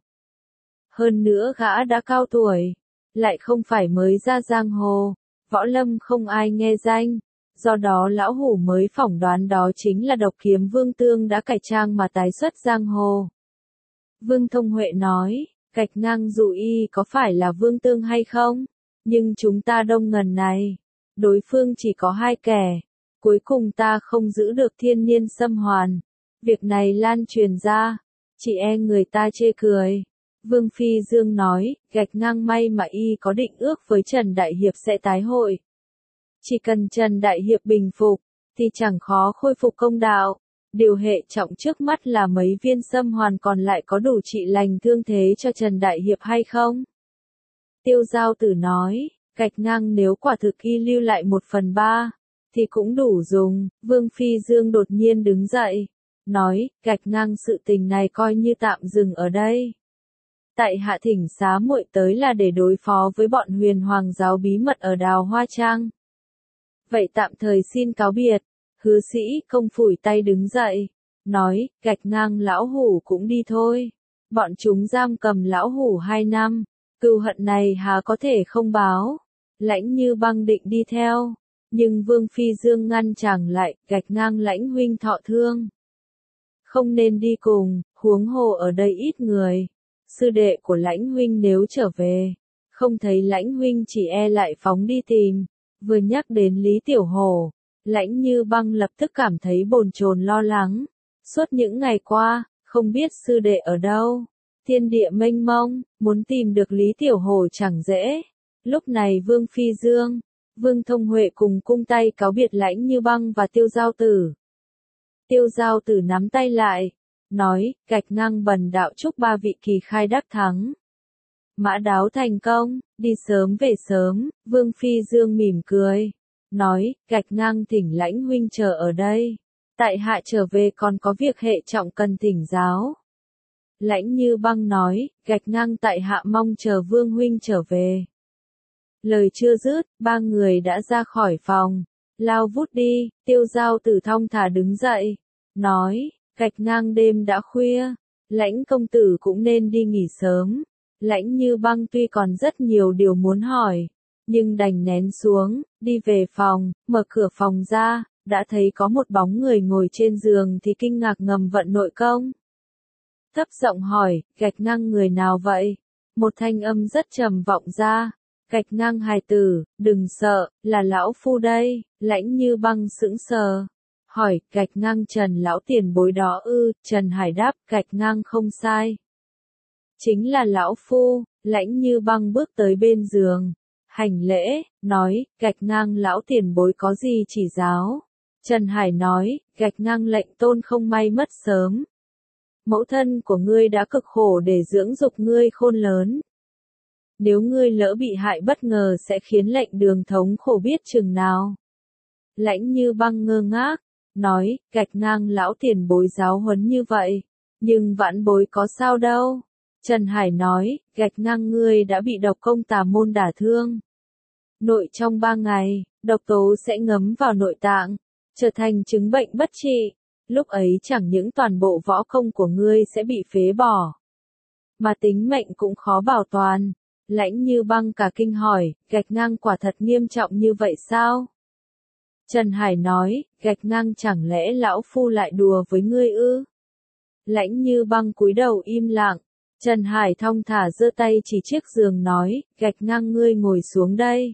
Hơn nữa gã đã cao tuổi, lại không phải mới ra giang hồ, võ lâm không ai nghe danh, do đó lão hủ mới phỏng đoán đó chính là độc kiếm Vương Tương đã cải trang mà tái xuất giang hồ. Vương Thông Huệ nói, gạch ngang dụ y có phải là Vương Tương hay không? Nhưng chúng ta đông ngần này, đối phương chỉ có 2 kẻ. Cuối cùng ta không giữ được thiên niên xâm hoàn. Việc này lan truyền ra, chỉ e người ta chê cười. Vương Phi Dương nói, gạch ngang may mà y có định ước với Trần Đại Hiệp sẽ tái hội. Chỉ cần Trần Đại Hiệp bình phục, thì chẳng khó khôi phục công đạo. Điều hệ trọng trước mắt là mấy viên xâm hoàn còn lại có đủ trị lành thương thế cho Trần Đại Hiệp hay không? Tiêu Giao Tử nói, gạch ngang nếu quả thực y lưu lại 1/3. Thì cũng đủ dùng. Vương Phi Dương đột nhiên đứng dậy, nói, gạch ngang sự tình này coi như tạm dừng ở đây. Tại hạ thỉnh xá muội tới là để đối phó với bọn Huyền Hoàng giáo bí mật ở Đào Hoa Trang. Vậy tạm thời xin cáo biệt. Hứa Sĩ Công phủi tay đứng dậy, nói, gạch ngang lão hủ cũng đi thôi. Bọn chúng giam cầm lão hủ 2 năm, cừu hận này há có thể không báo. Lãnh Như Băng định đi theo. Nhưng Vương Phi Dương ngăn chàng lại, gạch ngang Lãnh huynh thọ thương. Không nên đi cùng, huống hồ ở đây ít người. Sư đệ của Lãnh huynh nếu trở về, không thấy Lãnh huynh chỉ e lại phóng đi tìm. Vừa nhắc đến Lý Tiểu Hổ, Lãnh Như Băng lập tức cảm thấy bồn chồn lo lắng. Suốt những ngày qua, không biết sư đệ ở đâu. Thiên địa mênh mông, muốn tìm được Lý Tiểu Hổ chẳng dễ. Lúc này Vương Phi Dương, Vương Thông Huệ cùng cung tay cáo biệt Lãnh Như Băng và Tiêu Giao Tử. Tiêu Giao Tử nắm tay lại, nói, gạch ngang bần đạo chúc 3 vị kỳ khai đắc thắng. Mã đáo thành công, đi sớm về sớm. Vương Phi Dương mỉm cười, nói, gạch ngang thỉnh Lãnh huynh chờ ở đây. Tại hạ trở về còn có việc hệ trọng cần thỉnh giáo. Lãnh Như Băng nói, gạch ngang tại hạ mong chờ Vương huynh trở về. Lời chưa dứt, 3 người đã ra khỏi phòng, lao vút đi. Tiêu Giao Tử thong thả đứng dậy, nói, gạch ngang đêm đã khuya, Lãnh công tử cũng nên đi nghỉ sớm. Lãnh Như Băng tuy còn rất nhiều điều muốn hỏi, nhưng đành nén xuống, đi về phòng, mở cửa phòng ra, đã thấy có một bóng người ngồi trên giường thì kinh ngạc ngầm vận nội công. Thấp giọng hỏi, gạch ngang người nào vậy? Một thanh âm rất trầm vọng ra. Gạch ngang hài tử, đừng sợ, là lão phu đây. Lãnh Như Băng sững sờ, hỏi, gạch ngang Trần lão tiền bối đó ư? Trần Hải đáp, gạch ngang không sai. Chính là lão phu. Lãnh Như Băng bước tới bên giường, hành lễ, nói, gạch ngang lão tiền bối có gì chỉ giáo? Trần Hải nói, gạch ngang lệnh tôn không may mất sớm. Mẫu thân của ngươi đã cực khổ để dưỡng dục ngươi khôn lớn. Nếu ngươi lỡ bị hại bất ngờ sẽ khiến lệnh đường thống khổ biết chừng nào. Lãnh Như Băng ngơ ngác, nói, gạch ngang lão tiền bối giáo huấn như vậy, nhưng vãn bối có sao đâu. Trần Hải nói, gạch ngang ngươi đã bị độc công tà môn đả thương. Nội trong 3 ngày, độc tố sẽ ngấm vào nội tạng, trở thành chứng bệnh bất trị. Lúc ấy chẳng những toàn bộ võ công của ngươi sẽ bị phế bỏ, mà tính mệnh cũng khó bảo toàn. Lãnh Như Băng cả kinh hỏi, gạch ngang quả thật nghiêm trọng như vậy sao? Trần Hải nói, gạch ngang chẳng lẽ lão phu lại đùa với ngươi ư? Lãnh Như Băng cúi đầu im lặng. Trần Hải thong thả giơ tay chỉ chiếc giường nói, gạch ngang ngươi ngồi xuống đây.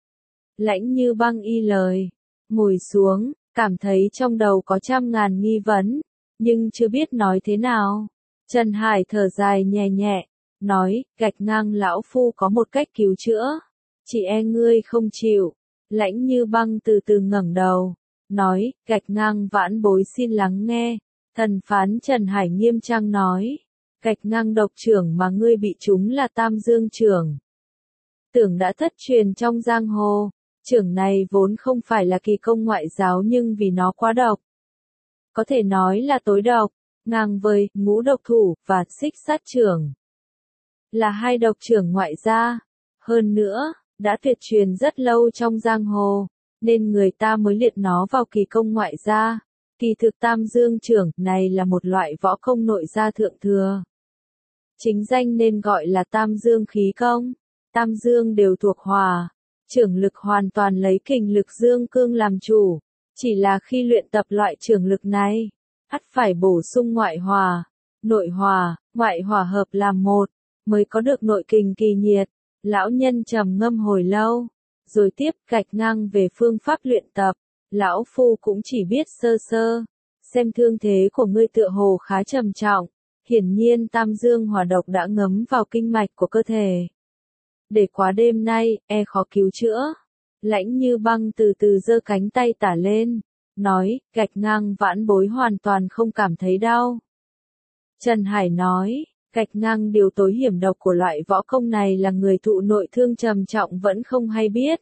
Lãnh Như Băng y lời, ngồi xuống, cảm thấy trong đầu có trăm ngàn nghi vấn, nhưng chưa biết nói thế nào. Trần Hải thở dài nhẹ nhẹ, nói, gạch ngang lão phu có một cách cứu chữa. Chỉ e ngươi không chịu. Lãnh Như Băng từ từ ngẩng đầu, nói, gạch ngang vãn bối xin lắng nghe. Thần phán Trần Hải nghiêm trang nói, gạch ngang độc trưởng mà ngươi bị trúng là Tam Dương trưởng. Tưởng đã thất truyền trong giang hồ, trưởng này vốn không phải là kỳ công ngoại giáo nhưng vì nó quá độc. Có thể nói là tối độc, ngang với Ngũ Độc Thủ và Xích Sát trưởng. Là hai độc trưởng ngoại gia, hơn nữa, đã tuyệt truyền rất lâu trong giang hồ, nên người ta mới liệt nó vào kỳ công ngoại gia. Kỳ thực Tam Dương trưởng này là một loại võ công nội gia thượng thừa. Chính danh nên gọi là Tam Dương khí công. Tam Dương đều thuộc hỏa, trưởng lực hoàn toàn lấy kình lực dương cương làm chủ. Chỉ là khi luyện tập loại trưởng lực này, ắt phải bổ sung ngoại hỏa, nội hỏa, ngoại hỏa hợp làm một, mới có được nội kình kỳ nhiệt. Lão nhân trầm ngâm hồi lâu, rồi tiếp gạch ngang về phương pháp luyện tập. Lão phu cũng chỉ biết sơ sơ, xem thương thế của ngươi tựa hồ khá trầm trọng, hiển nhiên Tam Dương hỏa độc đã ngấm vào kinh mạch của cơ thể. Để quá đêm nay, e khó cứu chữa. Lãnh Như Băng từ từ giơ cánh tay tả lên, nói, gạch ngang vãn bối hoàn toàn không cảm thấy đau. Trần Hải nói, gạch ngang điều tối hiểm độc của loại võ công này là người thụ nội thương trầm trọng vẫn không hay biết.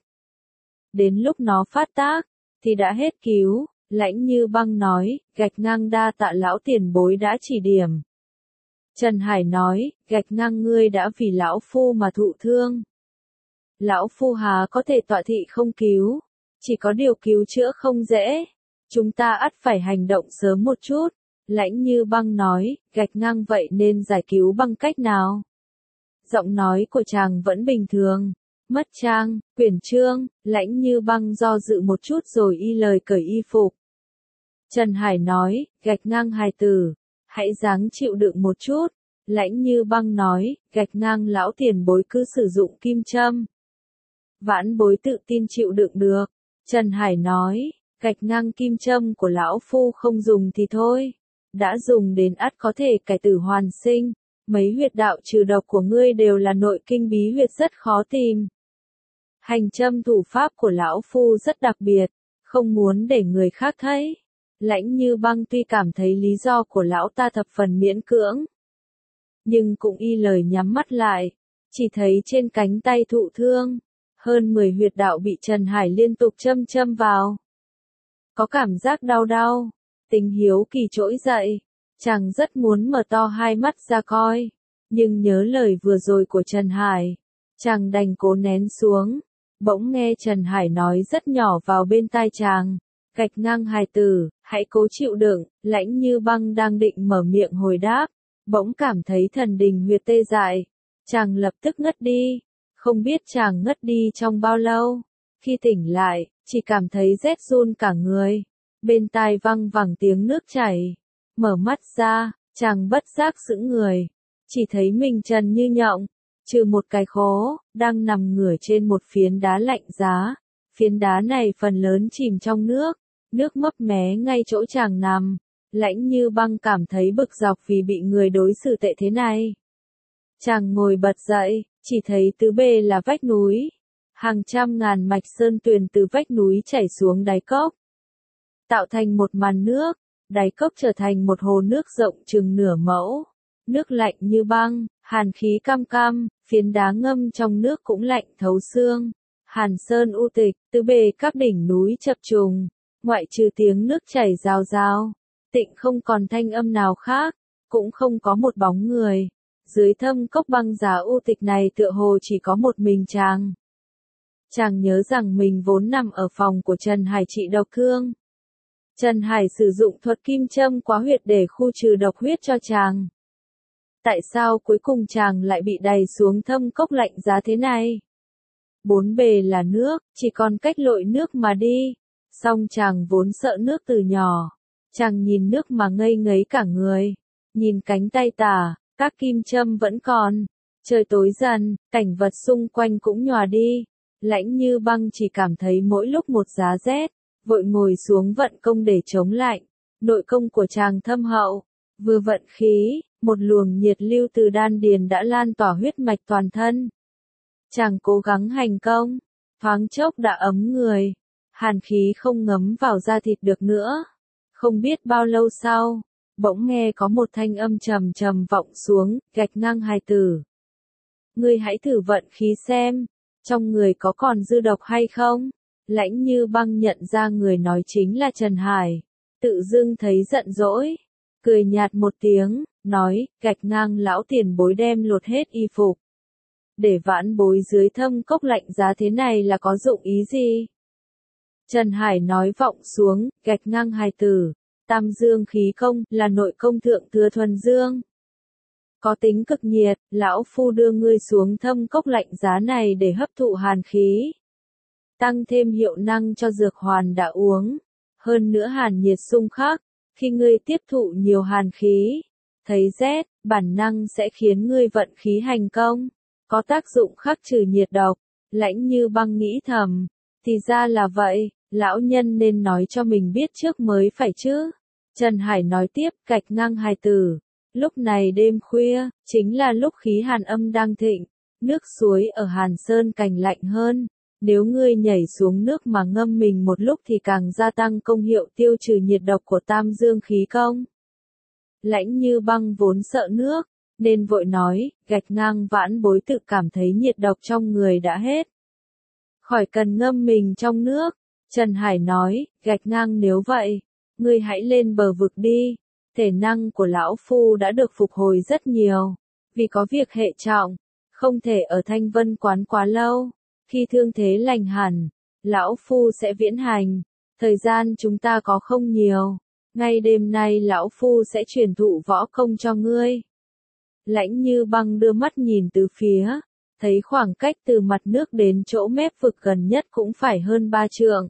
Đến lúc nó phát tác, thì đã hết cứu. Lãnh Như Băng nói, gạch ngang đa tạ lão tiền bối đã chỉ điểm. Trần Hải nói, gạch ngang ngươi đã vì lão phu mà thụ thương. Lão phu há có thể tọa thị không cứu, chỉ có điều cứu chữa không dễ. Chúng ta ắt phải hành động sớm một chút. Lãnh Như Băng nói, gạch ngang vậy nên giải cứu bằng cách nào? Giọng nói của chàng vẫn bình thường. Mất trang, quyển trương, Lãnh Như Băng do dự một chút rồi y lời cởi y phục. Trần Hải nói, gạch ngang hài tử, hãy ráng chịu đựng một chút. Lãnh Như Băng nói, gạch ngang lão tiền bối cứ sử dụng kim châm. Vãn bối tự tin chịu đựng được. Trần Hải nói, gạch ngang kim châm của lão phu không dùng thì thôi. Đã dùng đến ắt có thể cải tử hoàn sinh. Mấy huyệt đạo trừ độc của ngươi đều là nội kinh bí huyệt rất khó tìm. Hành châm thủ pháp của lão phu rất đặc biệt, không muốn để người khác thấy. Lãnh Như Băng tuy cảm thấy lý do của lão ta thập phần miễn cưỡng, nhưng cũng y lời nhắm mắt lại, chỉ thấy trên cánh tay thụ thương, hơn 10 huyệt đạo bị Trần Hải liên tục châm vào. Có cảm giác đau đau, tính hiếu kỳ trỗi dậy, chàng rất muốn mở to hai mắt ra coi, nhưng nhớ lời vừa rồi của Trần Hải, chàng đành cố nén xuống. Bỗng nghe Trần Hải nói rất nhỏ vào bên tai chàng, gạch ngang hài tử, hãy cố chịu đựng. Lãnh Như Băng đang định mở miệng hồi đáp, bỗng cảm thấy thần đình huyệt tê dại, chàng lập tức ngất đi. Không biết chàng ngất đi trong bao lâu, khi tỉnh lại, chỉ cảm thấy rét run cả người, bên tai văng vẳng tiếng nước chảy. Mở mắt ra, chàng bất giác sững người, chỉ thấy mình trần như nhộng, trừ một cái khố, đang nằm ngửa trên một phiến đá lạnh giá. Phiến đá này phần lớn chìm trong nước, nước mấp mé ngay chỗ chàng nằm. Lãnh Như Băng cảm thấy bực dọc vì bị người đối xử tệ thế này. Chàng ngồi bật dậy, chỉ thấy tứ bề là vách núi. Hàng trăm ngàn mạch sơn tuyền từ vách núi chảy xuống đáy cốc, tạo thành một màn nước. Đáy cốc trở thành một hồ nước rộng chừng nửa mẫu. Nước lạnh như băng, hàn khí cam cam, phiến đá ngâm trong nước cũng lạnh thấu xương. Hàn sơn u tịch, tứ bề các đỉnh núi chập trùng, ngoại trừ tiếng nước chảy rào rào, tịnh không còn thanh âm nào khác, cũng không có một bóng người. Dưới thâm cốc băng giá u tịch này tựa hồ chỉ có một mình chàng. Chàng nhớ rằng mình vốn nằm ở phòng của Trần Hải trị độc thương. Trần Hải sử dụng thuật kim châm quá huyệt để khu trừ độc huyết cho chàng. Tại sao cuối cùng chàng lại bị đày xuống thâm cốc lạnh giá thế này? Bốn bề là nước, chỉ còn cách lội nước mà đi. Song chàng vốn sợ nước từ nhỏ. Chàng nhìn nước mà ngây ngấy cả người. Nhìn cánh tay tả, các kim châm vẫn còn. Trời tối dần, cảnh vật xung quanh cũng nhòa đi. Lãnh Như Băng chỉ cảm thấy mỗi lúc một giá rét, vội ngồi xuống vận công để chống lạnh. Nội công của chàng thâm hậu, vừa vận khí, một luồng nhiệt lưu từ đan điền đã lan tỏa huyết mạch toàn thân. Chàng cố gắng hành công, thoáng chốc đã ấm người, hàn khí không ngấm vào da thịt được nữa. Không biết bao lâu sau, bỗng nghe có một thanh âm trầm trầm vọng xuống, gạch ngang hài tử. Ngươi hãy thử vận khí xem, trong người có còn dư độc hay không? Lãnh Như Băng nhận ra người nói chính là Trần Hải, tự dưng thấy giận dỗi, cười nhạt một tiếng, nói, gạch ngang lão tiền bối đem lột hết y phục. Để vãn bối dưới thâm cốc lạnh giá thế này là có dụng ý gì? Trần Hải nói vọng xuống, gạch ngang hài tử, tam dương khí công là nội công thượng thừa thuần dương. Có tính cực nhiệt, lão phu đưa ngươi xuống thâm cốc lạnh giá này để hấp thụ hàn khí. Tăng thêm hiệu năng cho dược hoàn đã uống. Hơn nữa hàn nhiệt xung khắc, khi ngươi tiếp thụ nhiều hàn khí, thấy rét, bản năng sẽ khiến ngươi vận khí hành công, có tác dụng khắc trừ nhiệt độc. Lãnh Như Băng nghĩ thầm, thì ra là vậy, lão nhân nên nói cho mình biết trước mới phải chứ. Trần Hải nói tiếp, gạch ngang hài tử. Lúc này đêm khuya, chính là lúc khí hàn âm đang thịnh, nước suối ở Hàn Sơn Cảnh lạnh hơn. Nếu ngươi nhảy xuống nước mà ngâm mình một lúc thì càng gia tăng công hiệu tiêu trừ nhiệt độc của tam dương khí công. Lãnh Như Băng vốn sợ nước, nên vội nói, gạch ngang vãn bối tự cảm thấy nhiệt độc trong người đã hết. Khỏi cần ngâm mình trong nước. Trần Hải nói, gạch ngang nếu vậy, ngươi hãy lên bờ vực đi. Thể năng của lão phu đã được phục hồi rất nhiều, vì có việc hệ trọng, không thể ở Thanh Vân quán quá lâu. Khi thương thế lành hẳn, lão phu sẽ viễn hành, thời gian chúng ta có không nhiều, ngay đêm nay lão phu sẽ truyền thụ võ công cho ngươi. Lãnh Như Băng đưa mắt nhìn từ phía, thấy khoảng cách từ mặt nước đến chỗ mép vực gần nhất cũng phải hơn 3 trượng.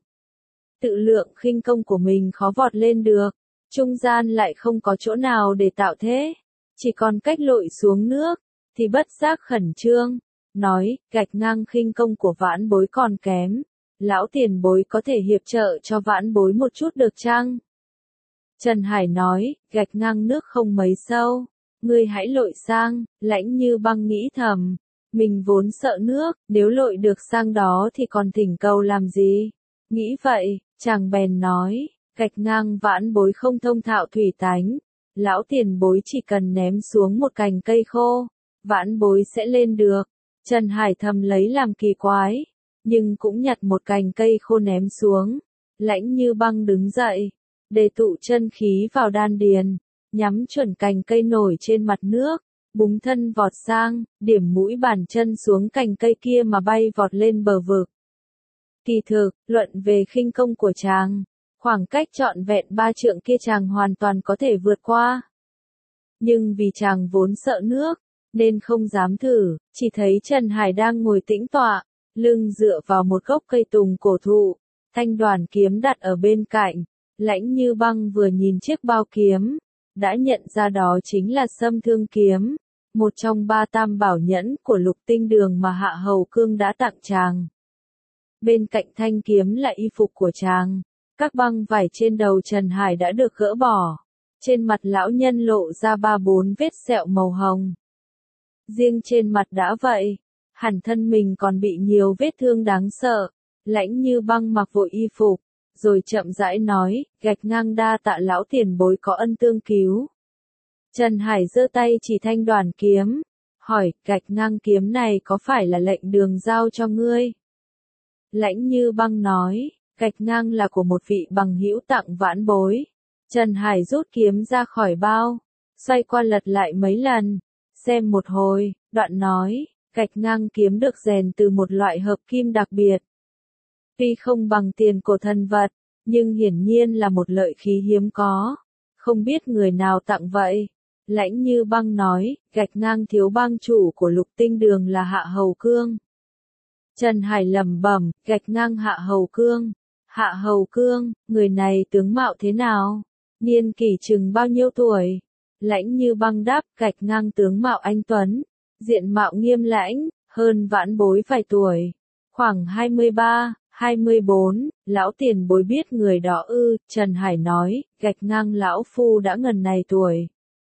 Tự lượng khinh công của mình khó vọt lên được, trung gian lại không có chỗ nào để tạo thế, chỉ còn cách lội xuống nước, thì bất giác khẩn trương, nói, gạch ngang khinh công của vãn bối còn kém, lão tiền bối có thể hiệp trợ cho vãn bối một chút được chăng? Trần Hải nói, gạch ngang nước không mấy sâu, ngươi hãy lội sang. Lãnh Như Băng nghĩ thầm, mình vốn sợ nước, nếu lội được sang đó thì còn thỉnh cầu làm gì? Nghĩ vậy, chàng bèn nói, gạch ngang vãn bối không thông thạo thủy tánh, lão tiền bối chỉ cần ném xuống một cành cây khô, vãn bối sẽ lên được. Trần Hải thầm lấy làm kỳ quái, nhưng cũng nhặt một cành cây khô ném xuống. Lãnh Như Băng đứng dậy, để tụ chân khí vào đan điền, nhắm chuẩn cành cây nổi trên mặt nước, búng thân vọt sang, điểm mũi bàn chân xuống cành cây kia mà bay vọt lên bờ vực. Kỳ thực, luận về khinh công của chàng, khoảng cách trọn vẹn 3 trượng kia chàng hoàn toàn có thể vượt qua. Nhưng vì chàng vốn sợ nước, nên không dám thử, chỉ thấy Trần Hải đang ngồi tĩnh tọa, lưng dựa vào một gốc cây tùng cổ thụ, thanh đoàn kiếm đặt ở bên cạnh. Lãnh Như Băng vừa nhìn chiếc bao kiếm, đã nhận ra đó chính là Sâm Thương kiếm, một trong 3 tam bảo nhẫn của Lục Tinh Đường mà Hạ Hầu Cương đã tặng chàng. Bên cạnh thanh kiếm là y phục của chàng, các băng vải trên đầu Trần Hải đã được gỡ bỏ, trên mặt lão nhân lộ ra 3-4 vết sẹo màu hồng. Riêng trên mặt đã vậy, hẳn thân mình còn bị nhiều vết thương đáng sợ. Lãnh Như Băng mặc vội y phục, rồi chậm rãi nói, gạch ngang đa tạ lão tiền bối có ân tương cứu. Trần Hải giơ tay chỉ thanh đoàn kiếm, hỏi, gạch ngang kiếm này có phải là lệnh đường giao cho ngươi? Lãnh Như Băng nói, gạch ngang là của một vị bằng hữu tặng vãn bối. Trần Hải rút kiếm ra khỏi bao, xoay qua lật lại mấy lần, xem một hồi, đoạn nói, gạch ngang kiếm được rèn từ một loại hợp kim đặc biệt. Tuy không bằng tiền cổ thần vật, nhưng hiển nhiên là một lợi khí hiếm có. Không biết người nào tặng vậy. Lãnh Như Băng nói, gạch ngang thiếu bang chủ của Lục Tinh Đường là Hạ Hầu Cương. Trần Hải lẩm bẩm, gạch ngang Hạ Hầu Cương. Hạ Hầu Cương, người này tướng mạo thế nào? Niên kỷ chừng bao nhiêu tuổi? Lãnh Như Băng đáp, gạch ngang tướng mạo anh tuấn, diện mạo nghiêm lãnh, hơn vãn bối vài tuổi, khoảng 23, 24, lão tiền bối biết người đó ư? Trần Hải nói, gạch ngang lão phu đã ngần này tuổi.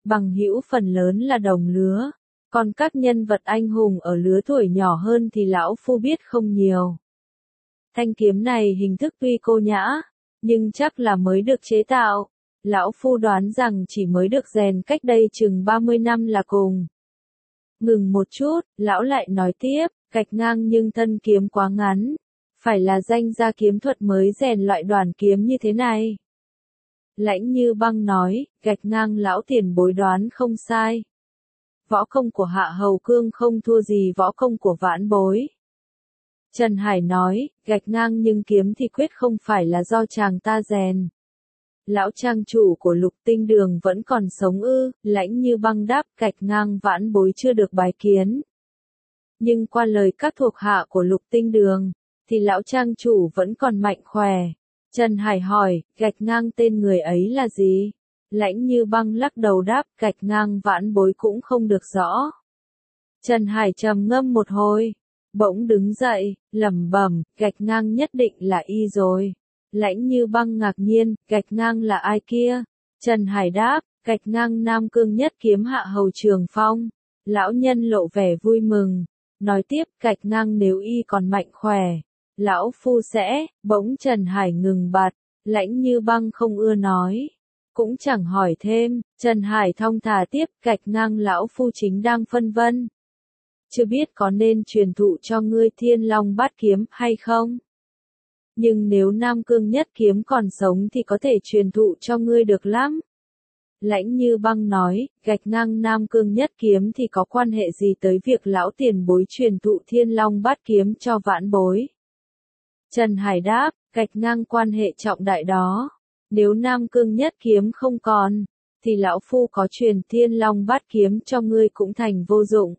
bằng hữu phần lớn là đồng lứa, còn các nhân vật anh hùng ở lứa tuổi nhỏ hơn thì lão phu biết không nhiều. Thanh kiếm này hình thức tuy cô nhã, nhưng chắc là mới được chế tạo. Lão phu đoán rằng chỉ mới được rèn cách đây chừng 30 năm là cùng. Ngừng một chút, lão lại nói tiếp, gạch ngang nhưng thân kiếm quá ngắn. Phải là danh gia kiếm thuật mới rèn loại đoàn kiếm như thế này. Lãnh Như Băng nói, gạch ngang lão tiền bối đoán không sai. Võ công của Hạ Hầu Cương không thua gì võ công của vãn bối. Trần Hải nói, gạch ngang nhưng kiếm thì quyết không phải là do chàng ta rèn. Lão trang chủ của Lục Tinh Đường vẫn còn sống ư? Lãnh Như Băng đáp, gạch ngang vãn bối chưa được bái kiến. Nhưng qua lời các thuộc hạ của Lục Tinh Đường, thì lão trang chủ vẫn còn mạnh khỏe. Trần Hải hỏi, gạch ngang tên người ấy là gì? Lãnh Như Băng lắc đầu đáp, gạch ngang vãn bối cũng không được rõ. Trần Hải trầm ngâm một hồi, bỗng đứng dậy, lẩm bẩm, gạch ngang nhất định là y rồi. Lãnh Như Băng ngạc nhiên, gạch ngang là ai kia? Trần Hải đáp, gạch ngang Nam Cương Nhất Kiếm Hạ Hầu Trường Phong. Lão nhân lộ vẻ vui mừng, nói tiếp, gạch ngang nếu y còn mạnh khỏe, lão phu sẽ, bỗng Trần Hải ngừng bặt, Lãnh Như Băng không ưa nói, cũng chẳng hỏi thêm, Trần Hải thong thả tiếp, gạch ngang lão phu chính đang phân vân. Chưa biết có nên truyền thụ cho ngươi Thiên Long Bát Kiếm hay không? Nhưng nếu Nam Cương Nhất Kiếm còn sống thì có thể truyền thụ cho ngươi được lắm. Lãnh Như Băng nói, gạch ngang Nam Cương Nhất Kiếm thì có quan hệ gì tới việc lão tiền bối truyền thụ Thiên Long Bát Kiếm cho vãn bối? Trần Hải đáp, gạch ngang quan hệ trọng đại đó. Nếu Nam Cương Nhất Kiếm không còn, thì lão phu có truyền Thiên Long Bát Kiếm cho ngươi cũng thành vô dụng.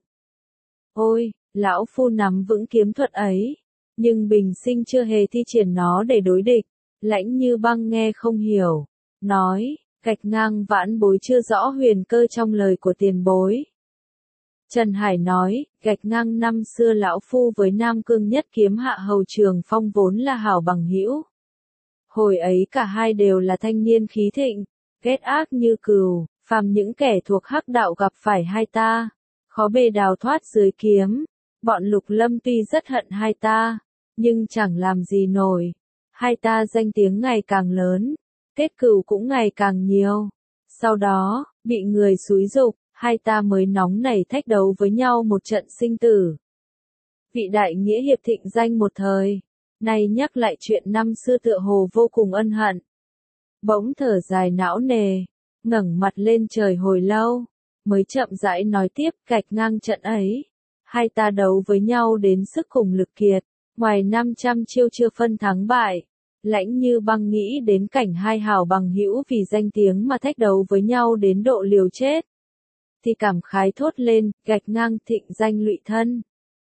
Ôi, lão phu nắm vững kiếm thuật ấy, nhưng bình sinh chưa hề thi triển nó để đối địch. Lãnh Như Băng nghe không hiểu, nói, gạch ngang vãn bối chưa rõ huyền cơ trong lời của tiền bối. Trần Hải nói, gạch ngang năm xưa lão phu với Nam Cương Nhất Kiếm Hạ Hầu Trường Phong vốn là hảo bằng hữu. Hồi ấy cả hai đều là thanh niên khí thịnh, ghét ác như cừu, phàm những kẻ thuộc hắc đạo gặp phải hai ta, khó bề đào thoát dưới kiếm. Bọn Lục Lâm tuy rất hận hai ta, nhưng chẳng làm gì nổi. Hai ta danh tiếng ngày càng lớn, kết cừu cũng ngày càng nhiều. Sau đó, bị người xúi giục, hai ta mới nóng nảy thách đấu với nhau một trận sinh tử. Vị đại nghĩa hiệp thịnh danh một thời, nay nhắc lại chuyện năm xưa tựa hồ vô cùng ân hận. Bỗng thở dài não nề, ngẩng mặt lên trời hồi lâu, mới chậm rãi nói tiếp, gạch ngang trận ấy. Hai ta đấu với nhau đến sức cùng lực kiệt, ngoài 500 chiêu chưa phân thắng bại. Lãnh Như Băng nghĩ đến cảnh hai hảo bằng hữu vì danh tiếng mà thách đấu với nhau đến độ liều chết, thì cảm khái thốt lên, gạch ngang thịnh danh lụy thân.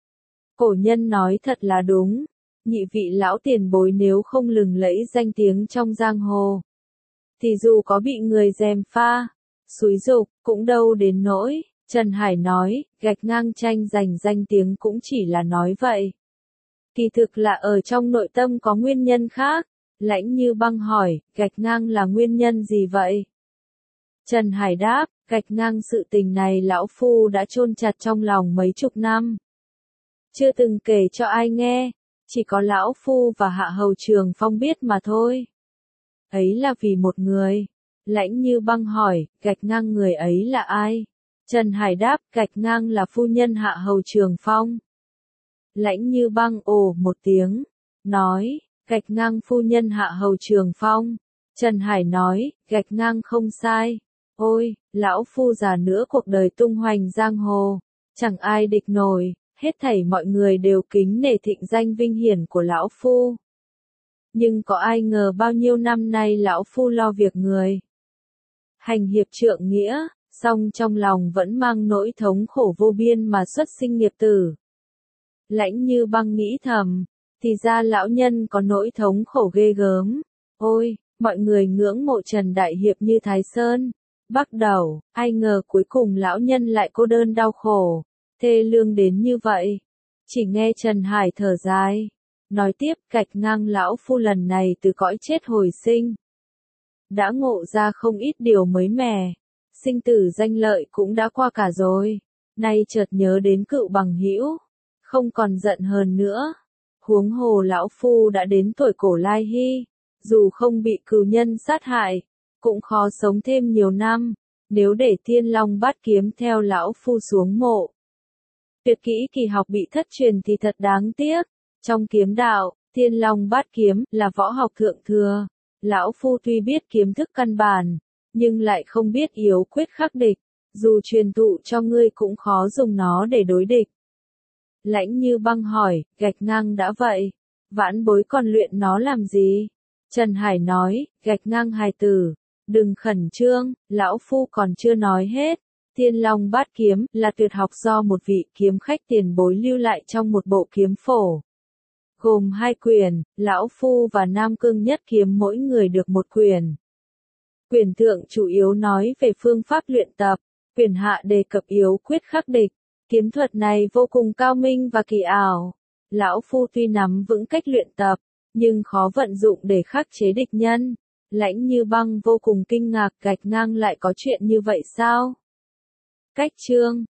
Cổ nhân nói thật là đúng, nhị vị lão tiền bối nếu không lừng lẫy danh tiếng trong giang hồ, thì dù có bị người gièm pha, xúi giục, cũng đâu đến nỗi. Trần Hải nói, gạch ngang tranh giành danh tiếng cũng chỉ là nói vậy. Kỳ thực là ở trong nội tâm có nguyên nhân khác. Lãnh Như Băng hỏi, gạch ngang là nguyên nhân gì vậy? Trần Hải đáp, gạch ngang sự tình này lão phu đã chôn chặt trong lòng mấy chục năm. Chưa từng kể cho ai nghe, chỉ có lão phu và Hạ Hầu Trường Phong biết mà thôi. Ấy là vì một người. Lãnh Như Băng hỏi, gạch ngang người ấy là ai? Trần Hải đáp, gạch ngang là phu nhân Hạ Hầu Trường Phong. Lãnh Như Băng ồ một tiếng, nói, gạch ngang phu nhân Hạ Hầu Trường Phong. Trần Hải nói, gạch ngang không sai. Ôi, lão phu già nữa cuộc đời tung hoành giang hồ, chẳng ai địch nổi, hết thảy mọi người đều kính nể thịnh danh vinh hiển của lão phu. Nhưng có ai ngờ bao nhiêu năm nay lão phu lo việc người hành hiệp trượng nghĩa, song trong lòng vẫn mang nỗi thống khổ vô biên mà xuất sinh nghiệp tử. Lãnh Như Băng nghĩ thầm, thì ra lão nhân có nỗi thống khổ ghê gớm. Ôi, mọi người ngưỡng mộ Trần Đại Hiệp như Thái Sơn. Bắt đầu, ai ngờ cuối cùng lão nhân lại cô đơn đau khổ, thê lương đến như vậy. Chỉ nghe Trần Hải thở dài, nói tiếp, gạch ngang lão phu lần này từ cõi chết hồi sinh. Đã ngộ ra không ít điều mới mẻ, sinh tử danh lợi cũng đã qua cả rồi. Nay chợt nhớ đến cựu bằng hữu, không còn giận hờn nữa. Huống hồ lão phu đã đến tuổi cổ lai hy, dù không bị cừu nhân sát hại, cũng khó sống thêm nhiều năm, nếu để Thiên Long Bát Kiếm theo lão phu xuống mộ. Tuyệt kỹ kỳ học bị thất truyền thì thật đáng tiếc. Trong kiếm đạo, Thiên Long Bát Kiếm là võ học thượng thừa. Lão phu tuy biết kiếm thức căn bản, nhưng lại không biết yếu quyết khắc địch, dù truyền thụ cho ngươi cũng khó dùng nó để đối địch. Lãnh Như Băng hỏi, gạch ngang đã vậy, vãn bối còn luyện nó làm gì? Trần Hải nói, gạch ngang hài tử, đừng khẩn trương, lão phu còn chưa nói hết. Thiên Long Bát Kiếm là tuyệt học do một vị kiếm khách tiền bối lưu lại trong một bộ kiếm phổ. Gồm 2 quyển, lão phu và Nam Cương Nhất Kiếm mỗi người được một quyển. Quyển thượng chủ yếu nói về phương pháp luyện tập, quyển hạ đề cập yếu quyết khắc địch. Kiếm thuật này vô cùng cao minh và kỳ ảo. Lão phu tuy nắm vững cách luyện tập, nhưng khó vận dụng để khắc chế địch nhân. Lãnh Như Băng vô cùng kinh ngạc, gạch ngang lại có chuyện như vậy sao? Cách chương